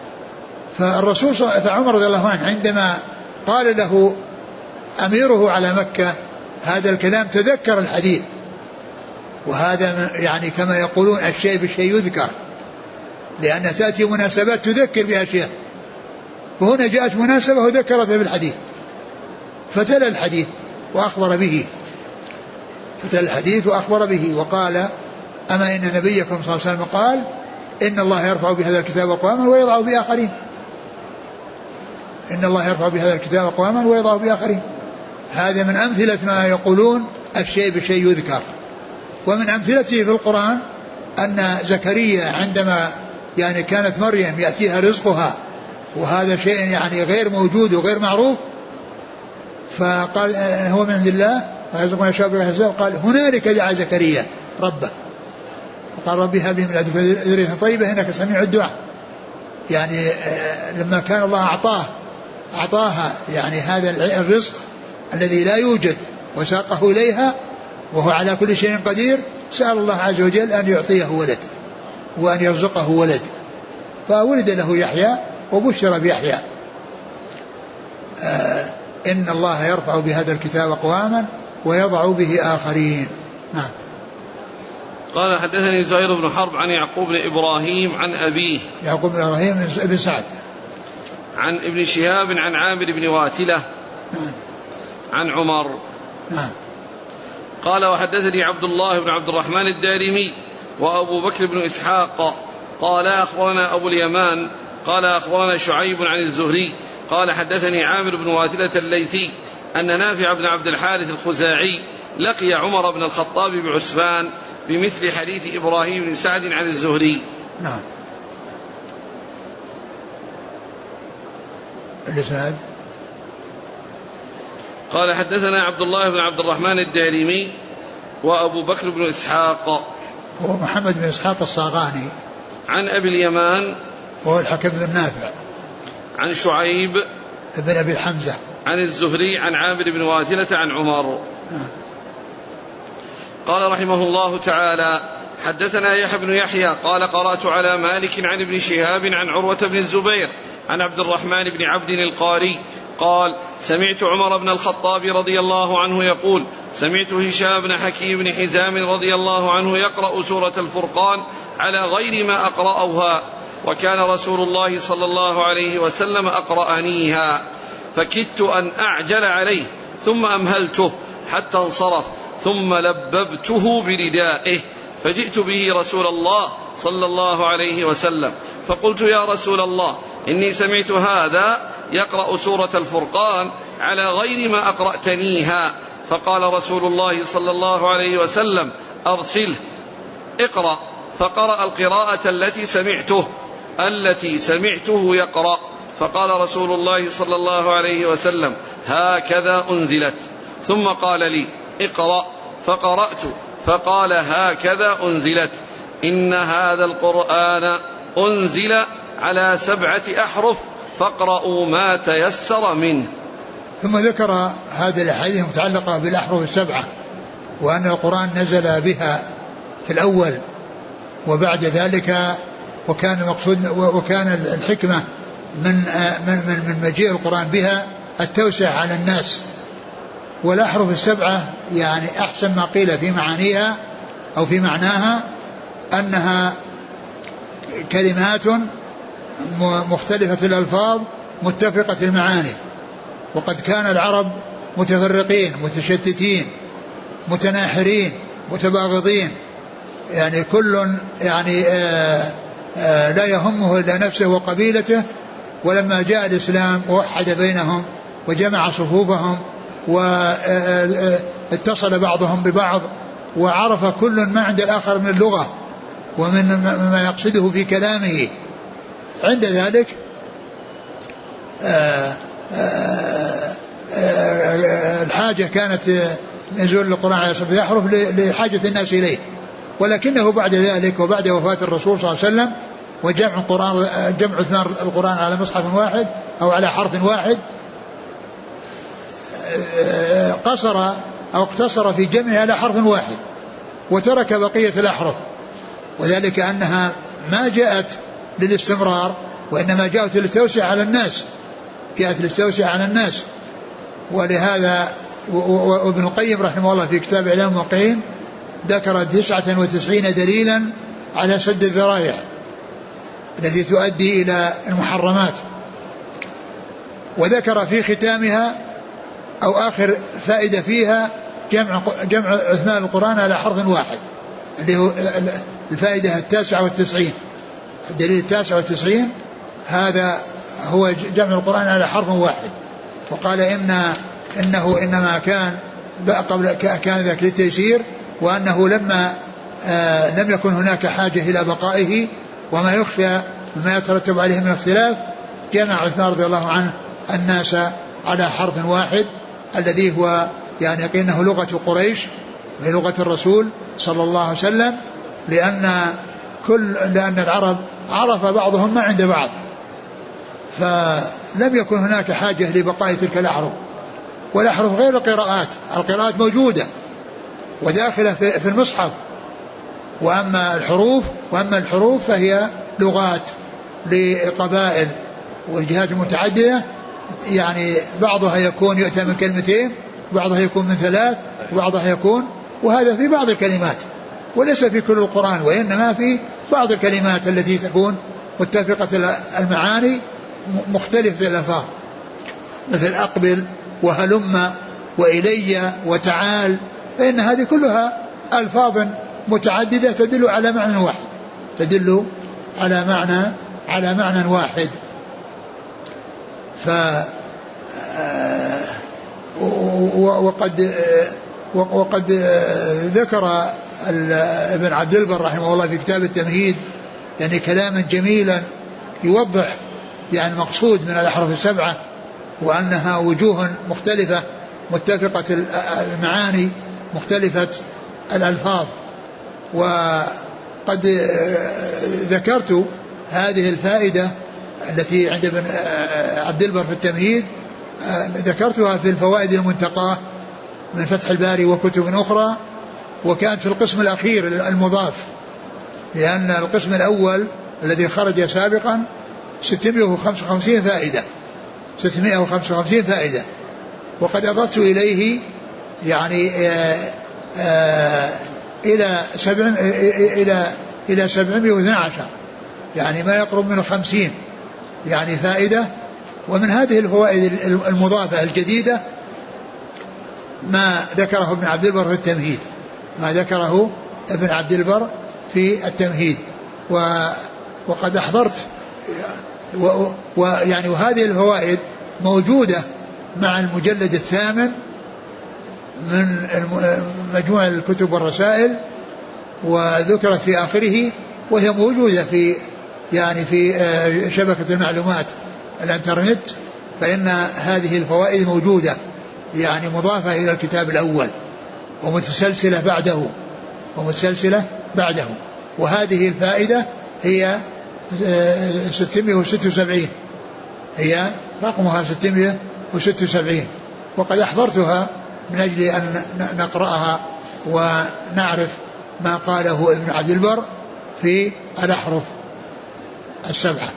فعمر رضي الله عنه عندما قال له أميره على مكة هذا الكلام تذكر الحديث، وهذا يعني كما يقولون الشيء بالشيء يذكر، لأن تأتي مناسبات تذكر بأشياء، وهنا جاءت مناسبة وذكرتها بالحديث، فتلا الحديث وأخبر به، وقال أما إن نبيكم صلى الله عليه وسلم قال إن الله يرفع بهذا الكتاب أقواما ويضع بآخرين، إن الله يرفع بهذا الكتاب أقواما ويضع بآخرين. هذا من أمثلة ما يقولون الشيء بالشيء يذكر. ومن أمثلته في القرآن أن زكريا عندما يعني كانت مريم يأتيها رزقها وهذا شيء يعني غير موجود وغير معروف، فقال هو من عند الله قال هنالك دعا زكريا ربه قال ربي هب لي من لدنك ذرية طيبة إنك سميع الدعاء. يعني لما كان الله أعطاها يعني هذا الرزق الذي لا يوجد وساقه إليها وهو على كل شيء قدير، سأل الله عز وجل أن يعطيه ولد وأن يرزقه ولد، فولد له يحيى وبشر بيحيى. إن الله يرفع بهذا الكتاب أقواما ويضع به آخرين. نعم. قال حدثني زهير بن حرب عن يعقوب بن إبراهيم عن أبيه يعقوب بن إبراهيم بن سعد عن ابن شهاب عن عامر بن واتلة عن عمر. نعم. قال وحدثني عبد الله بن عبد الرحمن الدارمي وأبو بكر بن إسحاق قال أخبرنا أبو اليمان قال أخبرنا شعيب عن الزهري قال حدثني عامر بن واتلة الليثي أن نافع بن عبد الحارث الخزاعي لقي عمر بن الخطاب بعسفان بمثل حديث إبراهيم بن سعد عن الزهري. نعم. الإسناد قال حدثنا عبد الله بن عبد الرحمن الدارمي وأبو بكر بن إسحاق هو محمد بن إسحاق الصاغاني عن أبي اليمان وهو الحكم بن نافع عن شعيب بن أبي حمزة عن الزهري عن عامر بن واثلة عن عمر. قال رحمه الله تعالى حدثنا يحيى بن يحيى قال قرأت على مالك عن ابن شهاب عن عروة بن الزبير عن عبد الرحمن بن عبد القاري قال سمعت عمر بن الخطاب رضي الله عنه يقول سمعت هشام بن حكيم بن حزام رضي الله عنه يقرأ سورة الفرقان على غير ما أقرأوها، وكان رسول الله صلى الله عليه وسلم أقرأنيها، فكدت أن أعجل عليه ثم أمهلته حتى انصرف ثم لببته بردائه، فجئت به رسول الله صلى الله عليه وسلم فقلت يا رسول الله إني سمعت هذا يقرأ سورة الفرقان على غير ما أقرأتنيها، فقال رسول الله صلى الله عليه وسلم أرسله اقرأ، فقرأ القراءة التي سمعته يقرأ، فقال رسول الله صلى الله عليه وسلم هكذا أنزلت، ثم قال لي اقرأ، فقرأت فقال هكذا أنزلت، إن هذا القرآن أنزل على 7 أحرف فاقرأوا ما تيسر منه. ثم ذكر هذه الأحاديث المتعلقة بالأحرف 7، وأن القرآن نزل بها في الأول، وبعد ذلك وكان المقصود وكان الحكمة من مجيء القرآن بها التوسع على الناس. والأحرف 7 يعني أحسن ما قيل في معانيها أو في معناها أنها كلمات مختلفة الألفاظ متفقة المعاني، وقد كان العرب متفرقين متشتتين متناحرين متباغضين، يعني كل يعني لا يهمه إلا نفسه وقبيلته، ولما جاء الإسلام ووحد بينهم وجمع صفوفهم واتصل بعضهم ببعض، وعرف كل ما عند الآخر من اللغة ومن ما يقصده في كلامه. عند ذلك الحاجة كانت نزول القرآن على 7 أحرف لحاجة الناس إليه، ولكنه بعد ذلك وبعد وفاة الرسول صلى الله عليه وسلم وجمع إثمار القرآن على مصحف واحد أو على حرف واحد قصر أو اقتصر في جمعه على حرف واحد وترك بقية الأحرف، وذلك أنها ما جاءت للاستمرار وإنما جاءت للتوسع على الناس، على الناس. ولهذا وابن القيم رحمه الله في كتاب إعلام الموقعين ذكر 99 دليلا على سد الذرائع التي تؤدي إلى المحرمات، وذكر في ختامها أو آخر فائدة فيها جمع إثمار القرآن على حرف واحد، اللي هو الفائدة 99. الدليل 99 هذا هو جمع القرآن على حرف واحد. وقال إنه إنما كان كان ذاك للتيسير، وأنه لما لم يكن هناك حاجة إلى بقائه وما يخشى وما يترتب عليه من اختلاف، جمع عثمان رضي الله عنه الناس على حرف واحد الذي هو يعني يقينه لغة قريش وهي لغة الرسول صلى الله عليه وسلم، لأن العرب عرف بعضهم ما عند بعض، فلم يكن هناك حاجة لبقاء تلك الأحرف. والأحرف غير القراءات موجودة وداخلة في المصحف، وأما الحروف فهي لغات لقبائل والجهات المتعددة، يعني بعضها يكون يؤتى من كلمتين، بعضها يكون من 3، وبعضها يكون، وهذا في بعض الكلمات وليس في كل القرآن، وإنما في بعض الكلمات التي تكون متفقة المعاني مختلفة الألفاظ، مثل أقبل وهلم وإلي وتعال، فإن هذه كلها ألفاظ متعددة تدل على معنى واحد، على معنى واحد. وقد ذكر ابن عبد البر رحمه الله في كتاب التمهيد يعني كلاما جميلا يوضح يعني المقصود من الأحرف 7، وأنها وجوه مختلفة متفقة المعاني مختلفة الألفاظ. وقد ذكرت هذه الفائدة التي عند ابن عبد البر في التمهيد، ذكرتها في الفوائد المنتقاة من فتح الباري وكتب أخرى، وكانت في القسم الأخير المضاف، لأن القسم الأول الذي خرج سابقا 655 فائدة، وقد أضفت إليه يعني إلى 712، يعني ما يقرب من 50 يعني فائدة. ومن هذه الفوائد المضافة الجديدة ما ذكره ابن عبد البر في التمهيد، وقد أحضرت ويعني وهذه الفوائد موجودة مع المجلد 8 من مجموع الكتب والرسائل، وذكرت في آخره، وهي موجودة في شبكة المعلومات الانترنت، فإن هذه الفوائد موجودة يعني مضافة إلى الكتاب الأول ومتسلسلة بعده. وهذه الفائدة هي 676، هي رقمها 676، وقد أحضرتها من أجل أن نقرأها ونعرف ما قاله ابن عبد البر في الأحرف 7.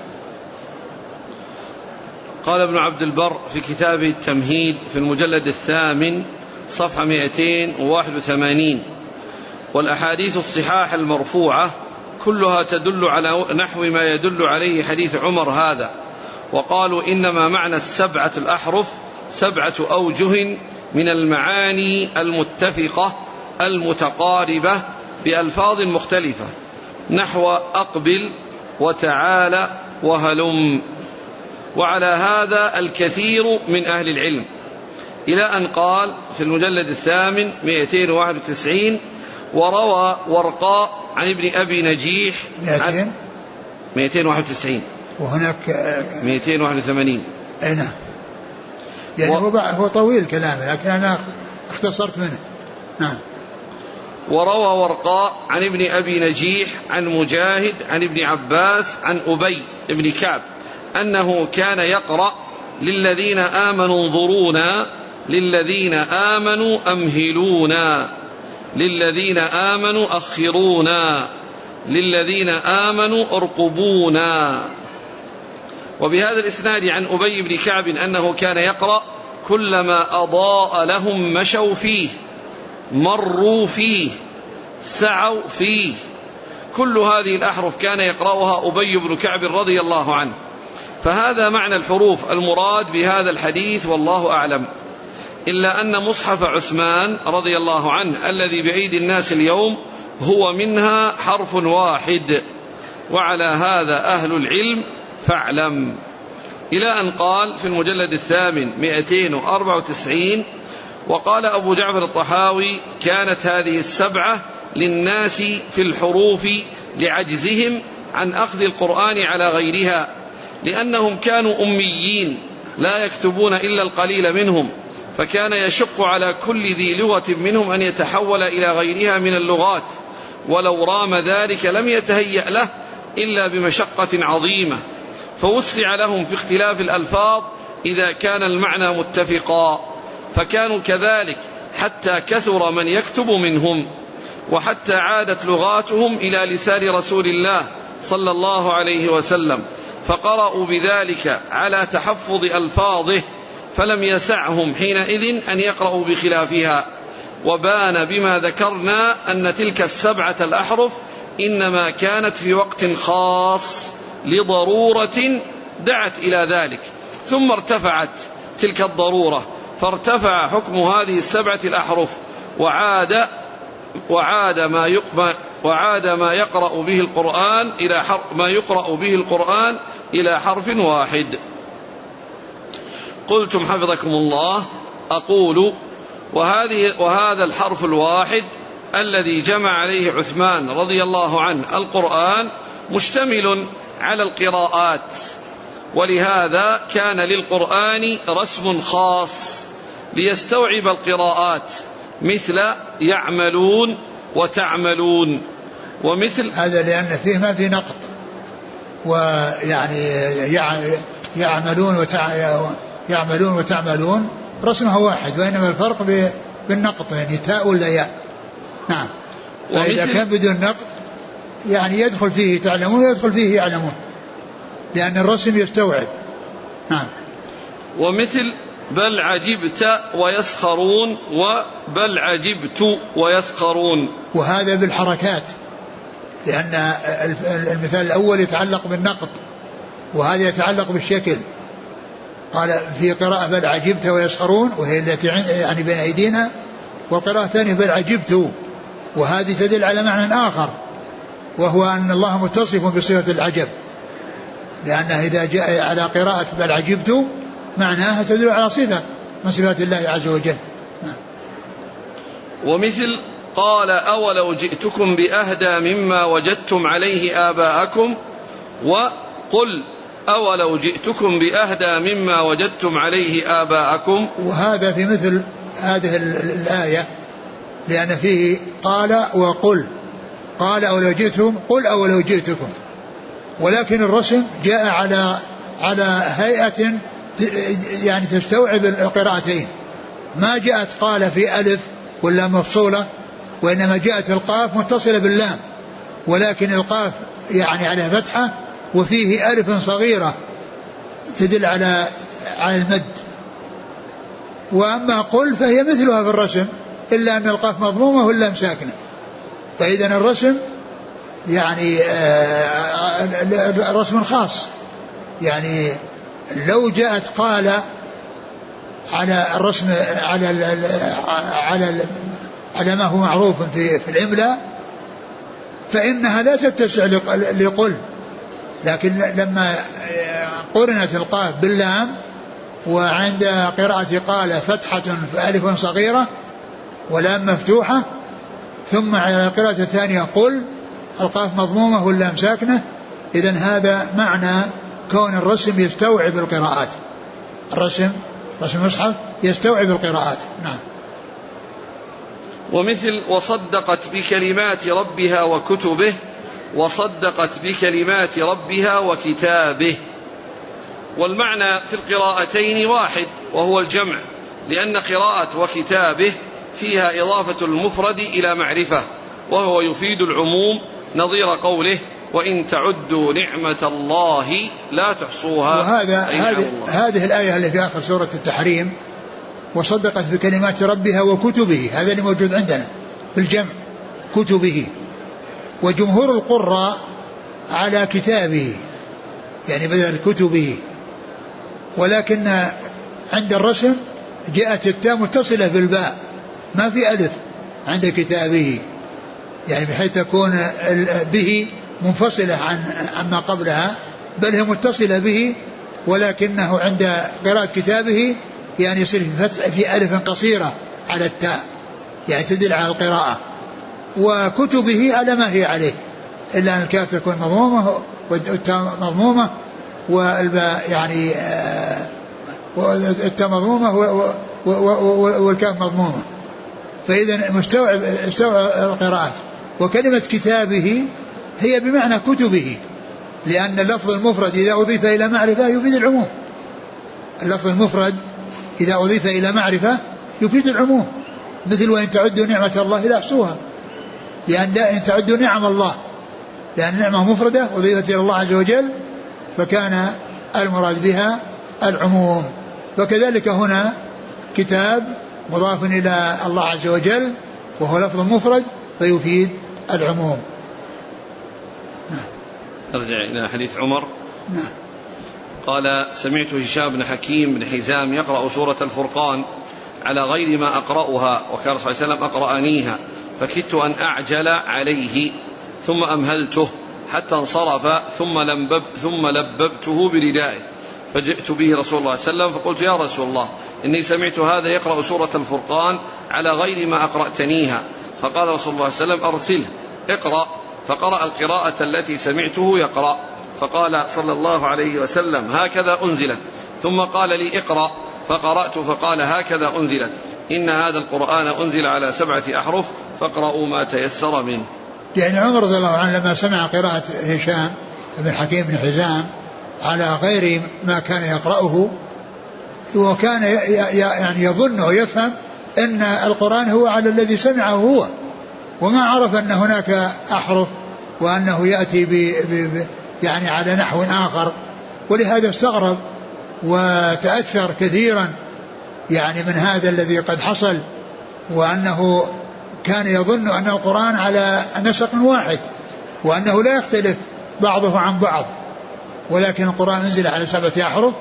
قال ابن عبد البر في كتابه التمهيد في المجلد 8 صفحة 281: والأحاديث الصحاح المرفوعة كلها تدل على نحو ما يدل عليه حديث عمر هذا، وقالوا إنما معنى 7 الأحرف 7 أوجه من المعاني المتفقة المتقاربة بألفاظ مختلفة، نحو أقبل وتعالى وهلم. وعلى هذا الكثير من أهل العلم، إلى أن قال في المجلد 8 291: وروى ورقاء عن ابن أبي نجيح 291 وهناك 281. نعم، يعني هو طويل كلامه لكن أنا اختصرت منه. نعم. وروى ورقاء عن ابن أبي نجيح عن مجاهد عن ابن عباس عن أبي بن كعب أنه كان يقرأ: للذين آمنوا انظرونا، للذين آمنوا أمهلونا، للذين آمنوا أخرونا، للذين آمنوا ارقبونا. وبهذا الإسناد عن أبي بن كعب أنه كان يقرأ: كلما أضاء لهم مشوا فيه، مروا فيه، سعوا فيه. كل هذه الأحرف كان يقرأها أبي بن كعب رضي الله عنه. فهذا معنى الحروف المراد بهذا الحديث والله أعلم، إلا أن مصحف عثمان رضي الله عنه الذي بأيدي الناس اليوم هو منها حرف واحد، وعلى هذا أهل العلم فاعلم. إلى أن قال في المجلد 8 294: وقال أبو جعفر الطحاوي: كانت هذه 7 للناس في الحروف لعجزهم عن أخذ القرآن على غيرها، لأنهم كانوا أميين لا يكتبون إلا القليل منهم، فكان يشق على كل ذي لغة منهم أن يتحول إلى غيرها من اللغات، ولو رام ذلك لم يتهيأ له إلا بمشقة عظيمة، فوسع لهم في اختلاف الألفاظ إذا كان المعنى متفقا، فكانوا كذلك حتى كثر من يكتب منهم، وحتى عادت لغاتهم إلى لسان رسول الله صلى الله عليه وسلم، فقرأوا بذلك على تحفظ ألفاظه، فلم يسعهم حينئذ أن يقرأوا بخلافها. وبان بما ذكرنا أن تلك 7 الأحرف إنما كانت في وقت خاص لضرورة دعت إلى ذلك، ثم ارتفعت تلك الضرورة، فارتفع حكم هذه 7 الأحرف، وعاد ما يقرأ به القرآن إلى حرف واحد. قلتم حفظكم الله: أقول: وهذا الحرف الواحد الذي جمع عليه عثمان رضي الله عنه القرآن مشتمل على القراءات، ولهذا كان للقرآن رسم خاص ليستوعب القراءات، مثل يعملون وتعملون، ومثل هذا لأن فيه ما في نقط، ويعني يعملون وتعملون رسمها واحد، وإنما الفرق بالنقط، يعني تاء ولا ياء. نعم. فإذا كان بدون نقط يعني يدخل فيه تعلمون ويدخل فيه يعلمون، لأن الرسم يستوعب. نعم. ومثل بل عجبت ويسخرون، وبل عجبت ويسخرون، وهذا بالحركات، لأن المثال الأول يتعلق بالنقط، وهذا يتعلق بالشكل. قال في قراءة بل عجبت ويسخرون، وهي التي يعني بين أيدينا، والقراءة الثانية بل عجبت، وهذه تدل على معنى آخر، وهو أن الله متصف بصفة العجب، لأنه إذا جاء على قراءة بل عجبت معناها تدل على صفة من صفات الله عز وجل. ومثل قال: أولو جئتكم بأهدى مما وجدتم عليه آباءكم، وقل أولو جئتكم بأهدى مما وجدتم عليه آباءكم. وهذا في مثل هذه الآية، لأن فيه قال وقل، قال أولو جئتكم، قل أولو جئتكم، ولكن الرسم جاء على هيئة يعني تستوعب القراءتين، ما جاءت قال في ألف ولا مفصولة، وإنما جاءت القاف متصلة باللام، ولكن القاف يعني على فتحة، وفيه ألف صغيرة تدل على المد. وأما قل فهي مثلها في الرسم، إلا أن القاف مضمومة واللام ساكنة. فإذا الرسم يعني رسم خاص، يعني لو جاءت قال على الرسم على ما هو معروف في الإملاء فإنها لا تتسع لقل، لكن لما قرنت القاف باللام، وعند قراءة قال فتحة فألف صغيرة ولام مفتوحة، ثم على القراءة الثانية قل القاف مضمومة واللام ساكنة. إذن هذا معنى كون الرسم يستوعب القراءات، رسم المصحف يستوعب القراءات. نعم. ومثل وصدقت بكلمات ربها وكتبه، وصدقت بكلمات ربها وكتابه. والمعنى في القراءتين واحد وهو الجمع، لأن قراءة وكتابه فيها إضافة المفرد إلى معرفة، وهو يفيد العموم، نظير قوله وإن تعدوا نعمة الله لا تحصوها. وهذا هذه الآية اللي في آخر سورة التحريم وصدقت بكلمات ربها وكتبه، هذا اللي موجود عندنا بالجمع كتبه. وجمهور القراء على كتابه يعني بدل كتبه، ولكن عند الرسم جاءت التاء متصلة بالباء ما في ألف عند كتابه، يعني بحيث تكون به منفصلة عما قبلها، بل هي متصلة به، ولكنه عند قراءة كتابه يعني يصير في ألف قصيرة على التاء يعني تدل على القراءة، وكتبه على ما هي عليه، إلا أن الكاف تكون مضمومة والتاء مضمومة والباء يعني التاء مضمومة والكاف مضمومة، فإذا استوعب القراءات. وكلمة كتابه هي بمعنى كتبه، لأن اللفظ المفرد إذا أضيف إلى معرفة يفيد العموم. اللفظ المفرد إذا أضيف إلى معرفة يفيد العموم، مثل وإن تعدوا نعمة الله لا يحصوها، لأن إن تعدوا نعم الله، لأن نعمة مفردة أضيفت إلى الله عز وجل فكان المراد بها العموم. وكذلك هنا كتاب مضاف إلى الله عز وجل وهو لفظ مفرد فيفيد العموم. نرجع إلى حديث عمر. نعم. قال سمعت هشام بن حكيم بن حزام يقرأ سورة الفرقان على غير ما أقرأها، وكان صلى الله عليه وسلم أقرأنيها، فكدت أن أعجل عليه ثم أمهلته حتى انصرف ثم لببته بردائه، فجئت به رسول الله صلى الله عليه وسلم فقلت يا رسول الله إني سمعت هذا يقرأ سورة الفرقان على غير ما أقرأتنيها. فقال رسول الله صلى الله عليه وسلم أرسله اقرأ، فقرأ القراءة التي سمعته يقرأ، فقال صلى الله عليه وسلم هكذا أنزلت، ثم قال لي اقرأ، فقرأت فقال هكذا أنزلت، إن هذا القرآن أنزل على 7 أحرف فاقرأوا ما تيسر منه. يعني عمر رضي الله عنه لما سمع قراءة هشام بن حكيم بن حزام على غير ما كان يقرأه، وكان يعني يظن ويفهم أن القرآن هو على الذي سمعه هو، وما عرف أن هناك أحرف وأنه يأتي يعني على نحو آخر، ولهذا استغرب وتأثر كثيرا يعني من هذا الذي قد حصل، وأنه كان يظن أن القرآن على نسق واحد وأنه لا يختلف بعضه عن بعض، ولكن القرآن انزل على 7 أحرف.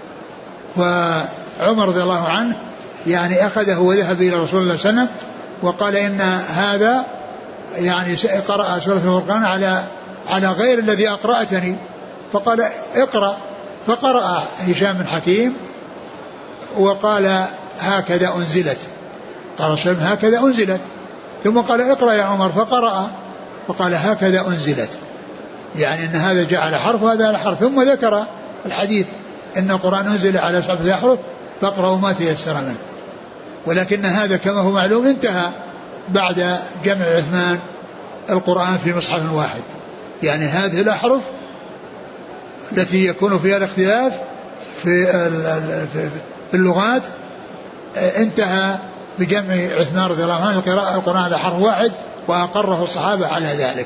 فعمر رضي الله عنه يعني أخذه وذهب إلى رسول الله صلى الله عليه وسلم وقال إن هذا يعني قرأ سورة الفرقان على غير الذي أقرأتني، فقال اقرأ، فقرأ هشام بن حكيم وقال هكذا أنزلت، قال رسول الله هكذا أنزلت، ثم قال اقرأ يا عمر، فقرأ فقال هكذا أنزلت، يعني أن هذا جاء على حرف وهذا على حرف، ثم ذكر الحديث أن القرآن أنزل على 7 أحرف فاقرأوا ما تيسر منه. ولكن هذا كما هو معلوم انتهى بعد جمع عثمان القرآن في مصحف واحد، يعني هذه الأحرف التي يكون فيها الاختلاف في اللغات انتهى بجمع عثمان رضي الله عنه القرآن على حرف واحد، وأقره الصحابة على ذلك.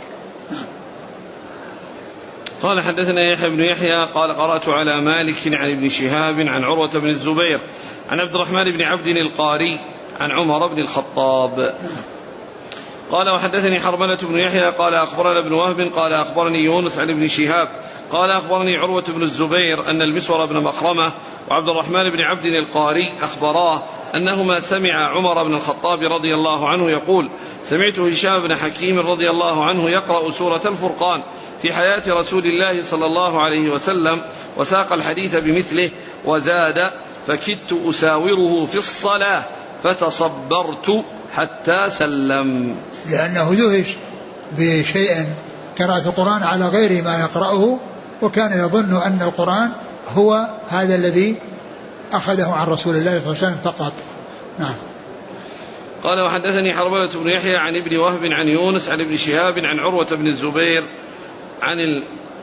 قال حدثنا يحيى بن يحيى قال قرأت على مالك عن ابن شهاب عن عروة بن الزبير عن عبد الرحمن بن عبد القاري عن عمر بن الخطاب قال وحدثني حرملة بن يحيى قال أخبرنا ابن وهب قال أخبرني يونس عن ابن شهاب قال أخبرني عروة بن الزبير أن المسور بن مخرمة وعبد الرحمن بن عبد القاري أخبراه أنهما سمع عمر بن الخطاب رضي الله عنه يقول سمعت هشام بن حكيم رضي الله عنه يقرأ سورة الفرقان في حياة رسول الله صلى الله عليه وسلم، وساق الحديث بمثله وزاد: فكدت أساوره في الصلاة فتصبرت حتى سلم. لأنه دهش بشيء قراءة القرآن على غير ما يقرأه، وكان يظن أن القرآن هو هذا الذي أخذه عن رسول الله صلى الله عليه وسلم فقط. نعم. قال: وحدثني حرملة بن يحيى عن ابن وهب عن يونس عن ابن شهاب عن عروة بن الزبير عن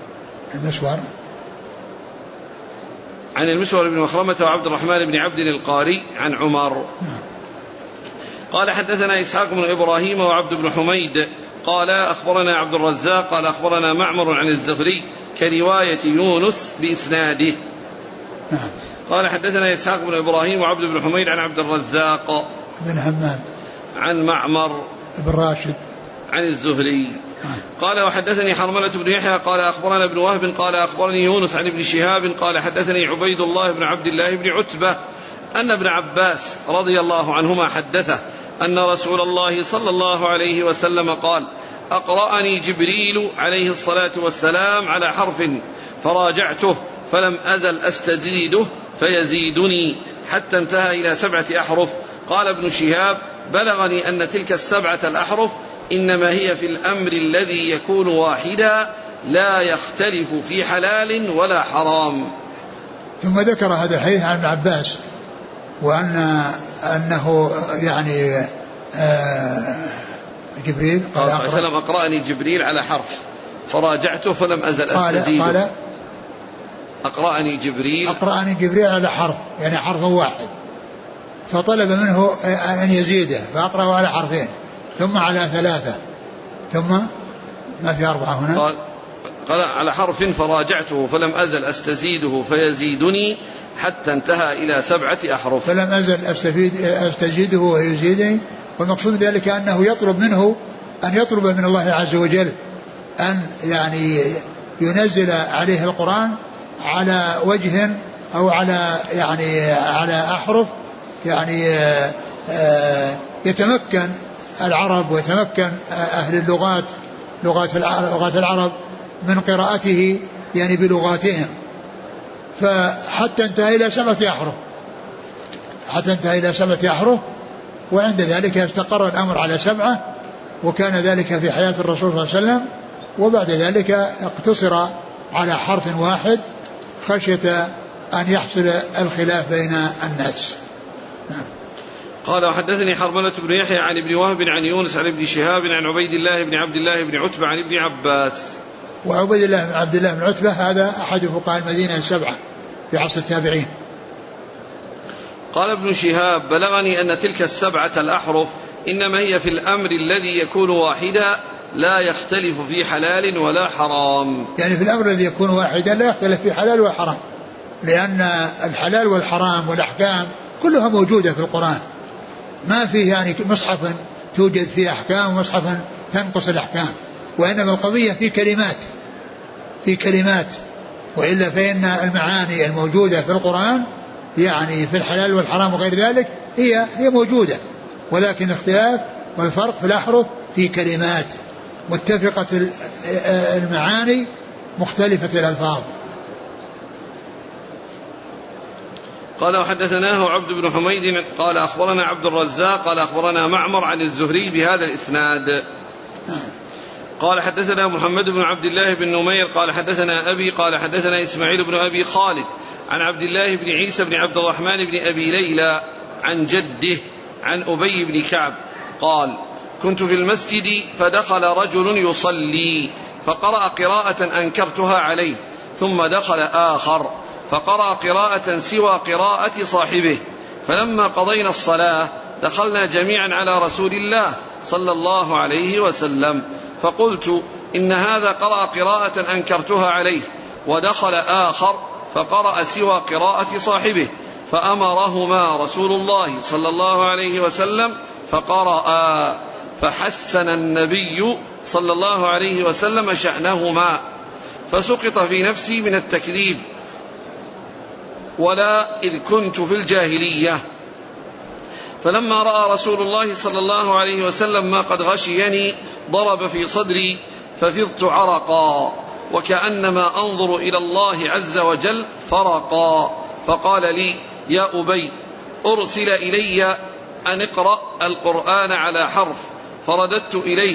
المسور بن مخرمة وعبد الرحمن بن عبد القاري عن عمر. قال: حدثنا إسحاق بن إبراهيم وعبد بن حميد قال: أخبرنا عبد الرزاق قال: أخبرنا معمر عن الزهري كرواية يونس بإسناده. قال: حدثنا إسحاق بن إبراهيم وعبد بن حميد عن عبد الرزاق بن همام عن معمر بن راشد عن الزهري. قال: وحدثني حرملة بن يحيى قال: أخبرنا ابن وهب قال: أخبرني يونس عن ابن شهاب قال: حدثني عبيد الله بن عبد الله بن عتبة أن ابن عباس رضي الله عنهما حدثه أن رسول الله صلى الله عليه وسلم قال: أقرأني جبريل عليه الصلاة والسلام على حرف فراجعته فلم أزل أستزيده فيزيدني حتى انتهى إلى 7 أحرف. قال ابن شهاب: بلغني أن تلك 7 الأحرف إنما هي في الأمر الذي يكون واحدا لا يختلف في حلال ولا حرام. ثم ذكر هذا الحديث عن ابن عباس وأنه يعني جبريل قال صلى الله عليه وسلم: أقرأني جبريل على حرف فراجعته فلم أزل أستزيده. قال: أقرأني جبريل على حرف، يعني حرف واحد، فطلب منه أن يزيده فأقرأه على حرفين ثم على 3 ثم ما في 4 هنا. قال: على حرف فراجعته فلم أزل أستزيده فيزيدني حتى انتهى إلى 7 أحرف. فلم أزل أستزيده ويزيدني، والمقصود ذلك أنه يطلب منه أن يطلب من الله عز وجل أن يعني ينزل عليه القرآن على وجه أو على يعني على أحرف يعني يتمكن العرب ويتمكن أهل اللغات لغات العرب من قراءته يعني بلغاتهم، فحتى انتهى إلى 7 أحرف، وعند ذلك استقر الأمر على 7، وكان ذلك في حياة الرسول صلى الله عليه وسلم، وبعد ذلك اقتصر على حرف واحد خشية أن يحصل الخلاف بين الناس. قال: وحدثني حرملة بن يحيى عن ابن وهب عن يونس عن ابن شهاب عن عبيد الله بن عبد الله بن عتبة عن ابن عباس. وعبيد الله بن عبد الله بن عتبة هذا أحد فقهاء المدينة 7 في عصر التابعين. قال ابن شهاب: بلغني أن تلك 7 الأحرف إنما هي في الأمر الذي يكون واحدا لا يختلف في حلال ولا حرام. يعني في الأمر الذي يكون واحدا لا يختلف في حلال ولا حرام، لأن الحلال والحرام والأحكام كلها موجودة في القرآن، ما فيه يعني مصحف توجد فيه أحكام ومصحف تنقص الأحكام، وإنما القضية في كلمات، وإلا فإن المعاني الموجودة في القرآن يعني في الحلال والحرام وغير ذلك هي موجودة، ولكن الاختلاف والفرق في الأحرف في كلمات متفقة المعاني مختلفة الألفاظ. قال: وحدثناه عبد بن حميد قال: أخبرنا عبد الرزاق قال: أخبرنا معمر عن الزهري بهذا الإسناد. قال: حدثنا محمد بن عبد الله بن نمير قال: حدثنا أبي قال: حدثنا إسماعيل بن أبي خالد عن عبد الله بن عيسى بن عبد الرحمن بن أبي ليلى عن جده عن أبي بن كعب قال: كنت في المسجد فدخل رجل يصلي فقرأ قراءة أنكرتها عليه، ثم دخل آخر فقرأ قراءة سوى قراءة صاحبه، فلما قضينا الصلاة دخلنا جميعا على رسول الله صلى الله عليه وسلم، فقلت: إن هذا قرأ قراءة أنكرتها عليه. ودخل آخر فقرأ سوى قراءة صاحبه، فأمرهما رسول الله صلى الله عليه وسلم فقرأ، فحسن النبي صلى الله عليه وسلم شأنهما، فسقط في نفسي من التكذيب، ولا إذ كنت في الجاهلية، فلما رأى رسول الله صلى الله عليه وسلم ما قد غشيني ضرب في صدري ففضت عرقا وكأنما أنظر إلى الله عز وجل فرقا، فقال لي: يا أبي، أرسل إلي أن اقرأ القرآن على حرف، فرددت إليه: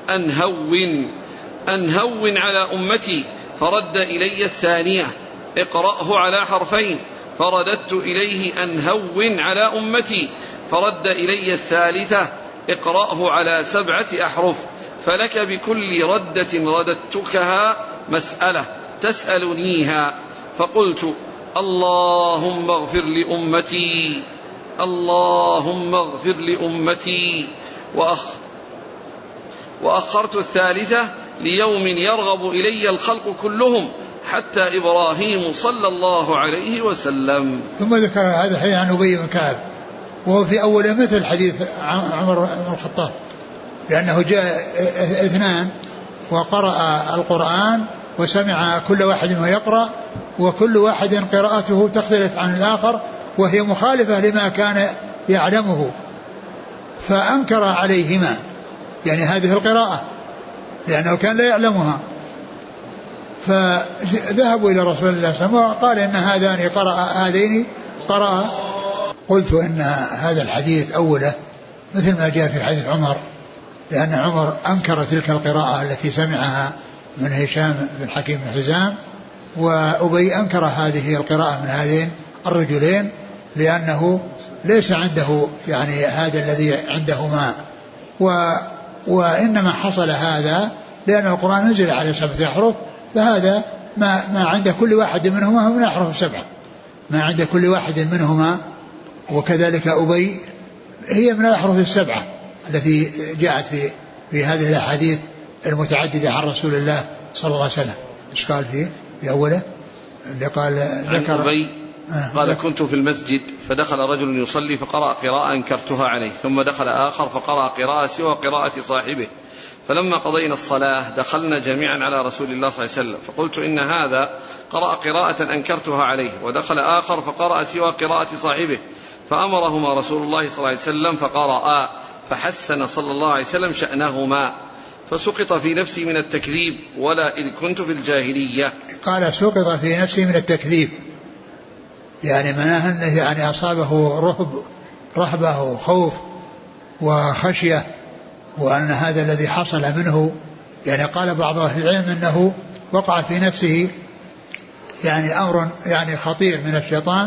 أن هون على أمتي، فرد إلي الثانية: اقرأه على حرفين، فرددت إليه: أن هون على أمتي، فرد إلي الثالثة: اقرأه على 7 أحرف، فلك بكل ردة رددتكها مسألة تسألنيها. فقلت: اللهم اغفر لأمتي، اللهم اغفر لأمتي. وأخرت الثالثة ليوم يرغب إلي الخلق كلهم حتى إبراهيم صلى الله عليه وسلم. ثم ذكر هذا الحديث عن أبي بن كعب، وهو في أول مثل حديث عمر بن الخطاب، لأنه جاء 2 وقرأ القرآن وسمع كل واحد منه يقرأ، وكل واحد قراءته تختلف عن الآخر وهي مخالفة لما كان يعلمه، فأنكر عليهما يعني هذه القراءة لأنه كان لا يعلمها، فذهبوا إلى رسول الله صلى الله عليه وسلم وقال إن هذين قرأ. قلت إن هذا الحديث أوله مثل ما جاء في حديث عمر، لأن عمر أنكر تلك القراءة التي سمعها من هشام بن حكيم بن حزام، وأبي أنكر هذه القراءة من هذين الرجلين لأنه ليس عنده يعني هذا الذي عندهما، وإنما حصل هذا لأن القرآن نزل على 7 أحرف، فهذا ما عند كل واحد منهما من أحرف 7، ما عند كل واحد منهما. وكذلك أبي هي من الأحرف 7 التي جاءت في هذه الأحاديث المتعددة عن رسول الله صلى الله عليه وسلم. إيش قال في أوله اللي قال ذكر أبي قال: كنت في المسجد فدخل رجل يصلي فقرأ قراءة أنكرتها عليه، ثم دخل آخر فقرأ قراءة سوى قراءة صاحبه، فلما قضينا الصلاة دخلنا جميعا على رسول الله صلى الله عليه وسلم، فقلت: إن هذا قرأ قراءة أنكرتها عليه، ودخل آخر فقرأ سوى قراءة صاحبه، فأمرهما رسول الله صلى الله عليه وسلم فقرأ، فحسن صلى الله عليه وسلم شأنهما، فسقط في نفسي من التكذيب ولا إذ كنت في الجاهلية. قال: سقط في نفسي من التكذيب، يعني معناه أنه يعني أصابه رهبة وخوف وخشية، وأن هذا الذي حصل منه، يعني قال بعض أهل العلم أنه وقع في نفسه يعني أمر يعني خطير من الشيطان،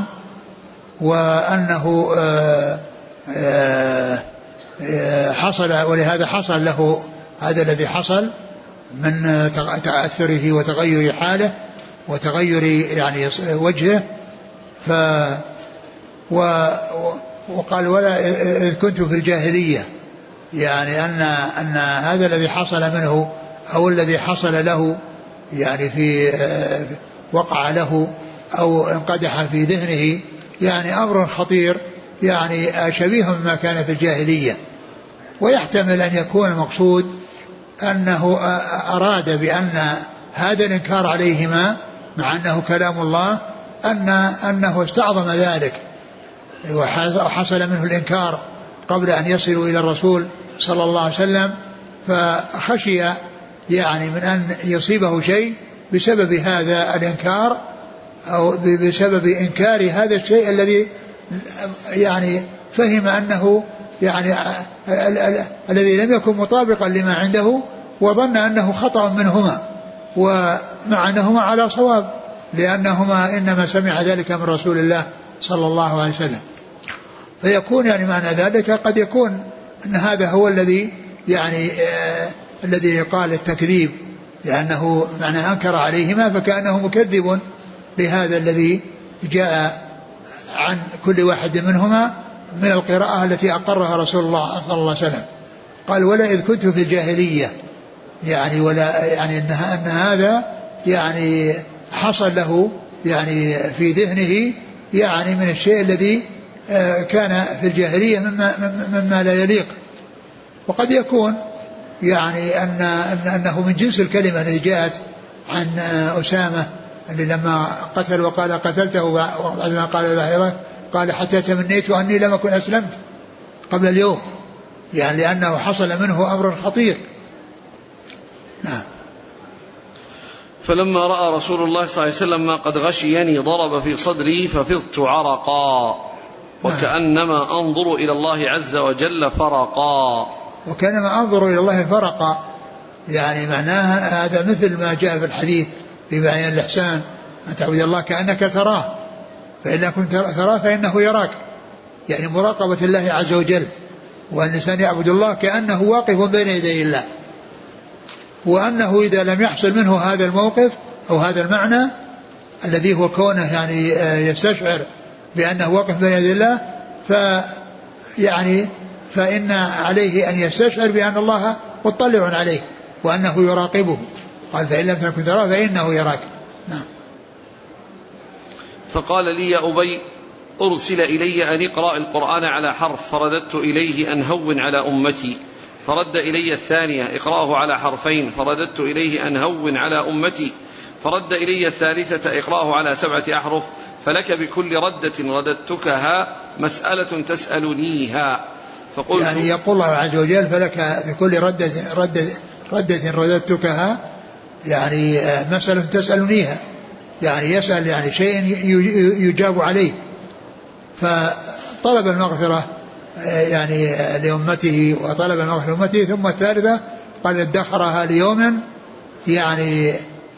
وأنه حصل، ولهذا حصل له هذا الذي حصل من تأثره وتغير حاله وتغير يعني وجهه. وقال: ولا إذ كنت في الجاهلية، يعني أن هذا الذي حصل منه أو الذي حصل له يعني في وقع له أو انقدح في ذهنه يعني أمر خطير، يعني شبيه بما كان في الجاهلية. ويحتمل أن يكون المقصود أنه أراد بأن هذا الإنكار عليهما مع أنه كلام الله أنه استعظم ذلك، وحصل منه الإنكار قبل أن يصلوا إلى الرسول صلى الله عليه وسلم، فخشي يعني من أن يصيبه شيء بسبب هذا الإنكار أو بسبب إنكار هذا الشيء الذي يعني فهم أنه يعني الذي لم يكن مطابقا لما عنده، وظن أنه خطأ منهما، ومع أنهما على صواب لأنهما إنما سمع ذلك من رسول الله صلى الله عليه وسلم. فيكون يعني معنى ذلك قد يكون أن هذا هو الذي يعني الذي قال التكذيب، لأنه معنى أنكر عليهما فكأنه مكذب لهذا الذي جاء عن كل واحد منهما من القراءة التي أقرها رسول الله صلى الله عليه وسلم. قال: ولا إذ كنت في الجاهلية، يعني ولا يعني أن هذا يعني حصل له يعني في ذهنه يعني من الشيء الذي كان في الجاهلية مما لا يليق. وقد يكون يعني أنه من جنس الكلمة التي جاءت عن أسامة اللي لما قتل وقال قتلته، وبعد ما قال لا إله قال: حتى تمنيت أني لم أكن أسلمت، قبل اليوم، يعني لأنه حصل منه أمر خطير. نعم. فلما رأى رسول الله صلى الله عليه وسلم ما قد غشيني ضرب في صدري ففضت عرقا وكأنما أنظر إلى الله عز وجل فرقا. وكأنما أنظر إلى الله فرقا، يعني معناها هذا مثل ما جاء في الحديث في بيان الإحسان أن تعبد الله كأنك تراه، فإن لم كنت تراه فإنه يراك، يعني مراقبة الله عز وجل، وأن الإنسان يعبد الله كأنه واقف بين يدي الله، وأنه إذا لم يحصل منه هذا الموقف أو هذا المعنى الذي هو كونه يعني يستشعر بأنه واقف بين يدي الله، فإن عليه أن يستشعر بأن الله مطلع عليه وأنه يراقبه. قال فإن لم تكن تراه فإنه يراك. نعم. فقال لي يا أبي أرسل إلي أن اقرأ القرآن على حرف، فرددت إليه أن هون على أمتي، فرد إلي الثانية اقرأه على حرفين، فرددت إليه أن هون على أمتي، فرد إلي الثالثة اقرأه على 7 أحرف، فلك بكل ردة رددتكها مسألة تسألنيها. فقلت يعني يقول الله عز وجل فلك بكل ردة رددتكها، يعني مسألة تسألنيها، يعني يسأل يعني شيء يجاب عليه، فطلب المغفرة يعني لأمته وطلب المغفرة لأمته. ثم الثالثة قال ادخرها ليوم يعني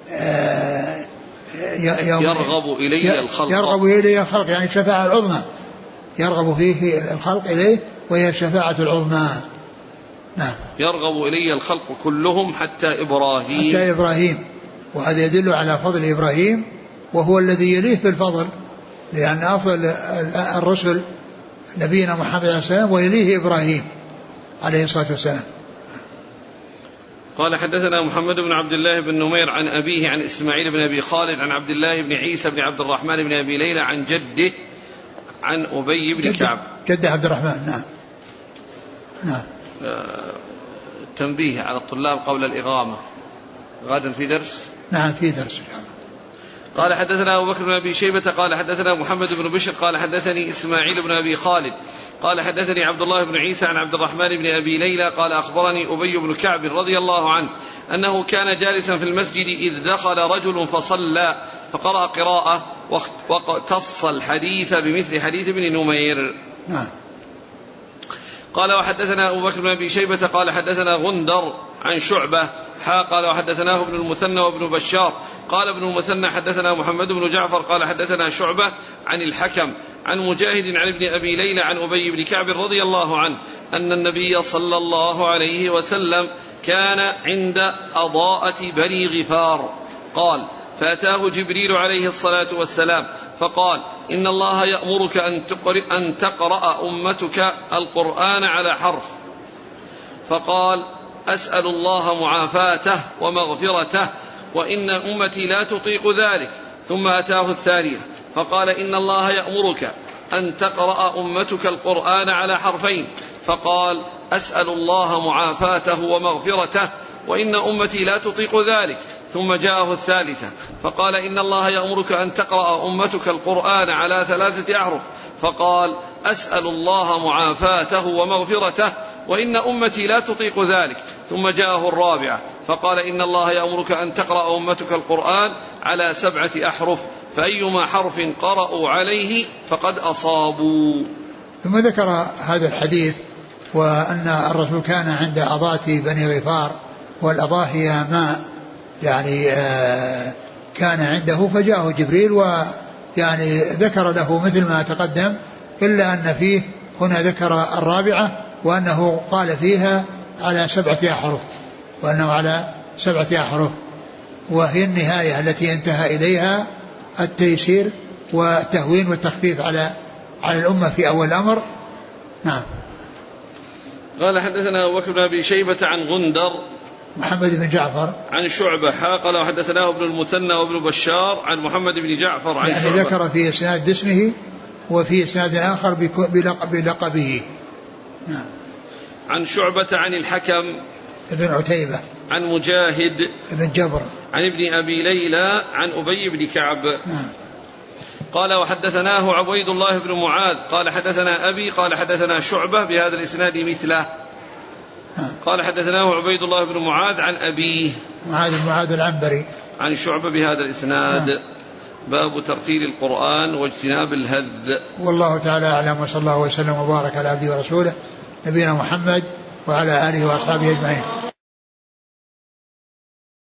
يرغب إلي الخلق، يرغب إلي الخلق، يعني الشفاعة العظمى يرغب فيه الخلق إليه وهي الشفاعة العظمى. نعم. يرغب إلي الخلق كلهم حتى إبراهيم. حتى إبراهيم، وهذا يدل على فضل إبراهيم، وهو الذي يليه في الفضل، لأن أفضل الرسل نبينا محمد عليه السلام ويليه إبراهيم عليه الصلاة والسلام. قال حدثنا محمد بن عبد الله بن نمير عن أبيه عن إسماعيل بن أبي خالد عن عبد الله بن عيسى بن عبد الرحمن بن أبي ليلى عن جده عن أبي بن كعب. جده عبد الرحمن. نعم. نعم. تنبيه على الطلاب قبل الإغامة، غدا في درس. نعم في درس. قال حدثنا أبو بكر بن أبي شيبة قال حدثنا محمد بن بشر قال حدثني إسماعيل بن أبي خالد قال حدثني عبد الله بن عيسى عن عبد الرحمن بن أبي ليلى قال أخبرني أبي بن كعب رضي الله عنه أنه كان جالسا في المسجد إذ دخل رجل فصلى فقرأ قراءة واقتص الحديث بمثل حديث ابن نمير. نعم. قال وحدثنا أبو بكر بن أبي شيبة قال حدثنا غندر عن شعبة قال وحدثناه ابن المثنى وابن بشار قال ابن المثنى حدثنا محمد بن جعفر قال حدثنا شعبة عن الحكم عن مجاهد عن ابن أبي ليلى عن أبي بن كعب رضي الله عنه أن النبي صلى الله عليه وسلم كان عند أضاءة بني غفار قال فأتاه جبريل عليه الصلاة والسلام فقال إن الله يأمرك أن تقرأ أمتك القرآن على حرف، فقال أسأل الله معافاته ومغفرته وإن أمتي لا تطيق ذلك. ثم أتاه الثانية فقال إن الله يأمرك أن تقرأ أمتك القرآن على حرفين، فقال أسأل الله معافاته ومغفرته وإن أمتي لا تطيق ذلك. ثم جاءه الثالثة فقال إن الله يأمرك أن تقرأ أمتك القرآن على 3 أحرف، فقال أسأل الله معافاته ومغفرته وإن أمتي لا تطيق ذلك. ثم جاءه الرابعة فقال إن الله يأمرك أن تقرأ أمتك القرآن على 7 أحرف، فأيما حرف قرأوا عليه فقد أصابوا. ثم ذكر هذا الحديث وأن الرسول كان عند أضاة بني غفار، والأضاة هي ماء يعني كان عنده، فجاءه جبريل ويعني ذكر له مثل ما تقدم، إلا أن فيه هنا ذكر الرابعة وأنه قال فيها على 7 أحرف، وأنه على 7 أحرف، وهي النهاية التي انتهى إليها التيسير والتهوين والتخفيف على الأمة في أول الأمر. نعم. قال حدثنا أبو بكر بن أبي شيبة عن غندر محمد بن جعفر عن شعبة قال وحدثناه ابن المثنى وابن بشار عن محمد بن جعفر عن يعني شعبة، ذكر في إسناد باسمه وفي إسناد آخر بلقبه. نعم. عن شعبة عن الحكم ابن عتيبة عن مجاهد ابن جبر عن ابن أبي ليلى عن أبي بن كعب. نعم. قال وحدثناه عبيد الله بن معاذ قال حدثنا أبي قال حدثنا شعبة بهذا الإسناد مثله. قال حدثناه عبيد الله بن معاذ عن أبيه معاذ العنبري عن شعبة بهذا الإسناد. باب ترتيل القرآن واجتناب الهذ. والله تعالى أعلم، وصلى الله وسلم وبارك على عبده ورسوله نبينا محمد وعلى آله وأصحابه أجمعين.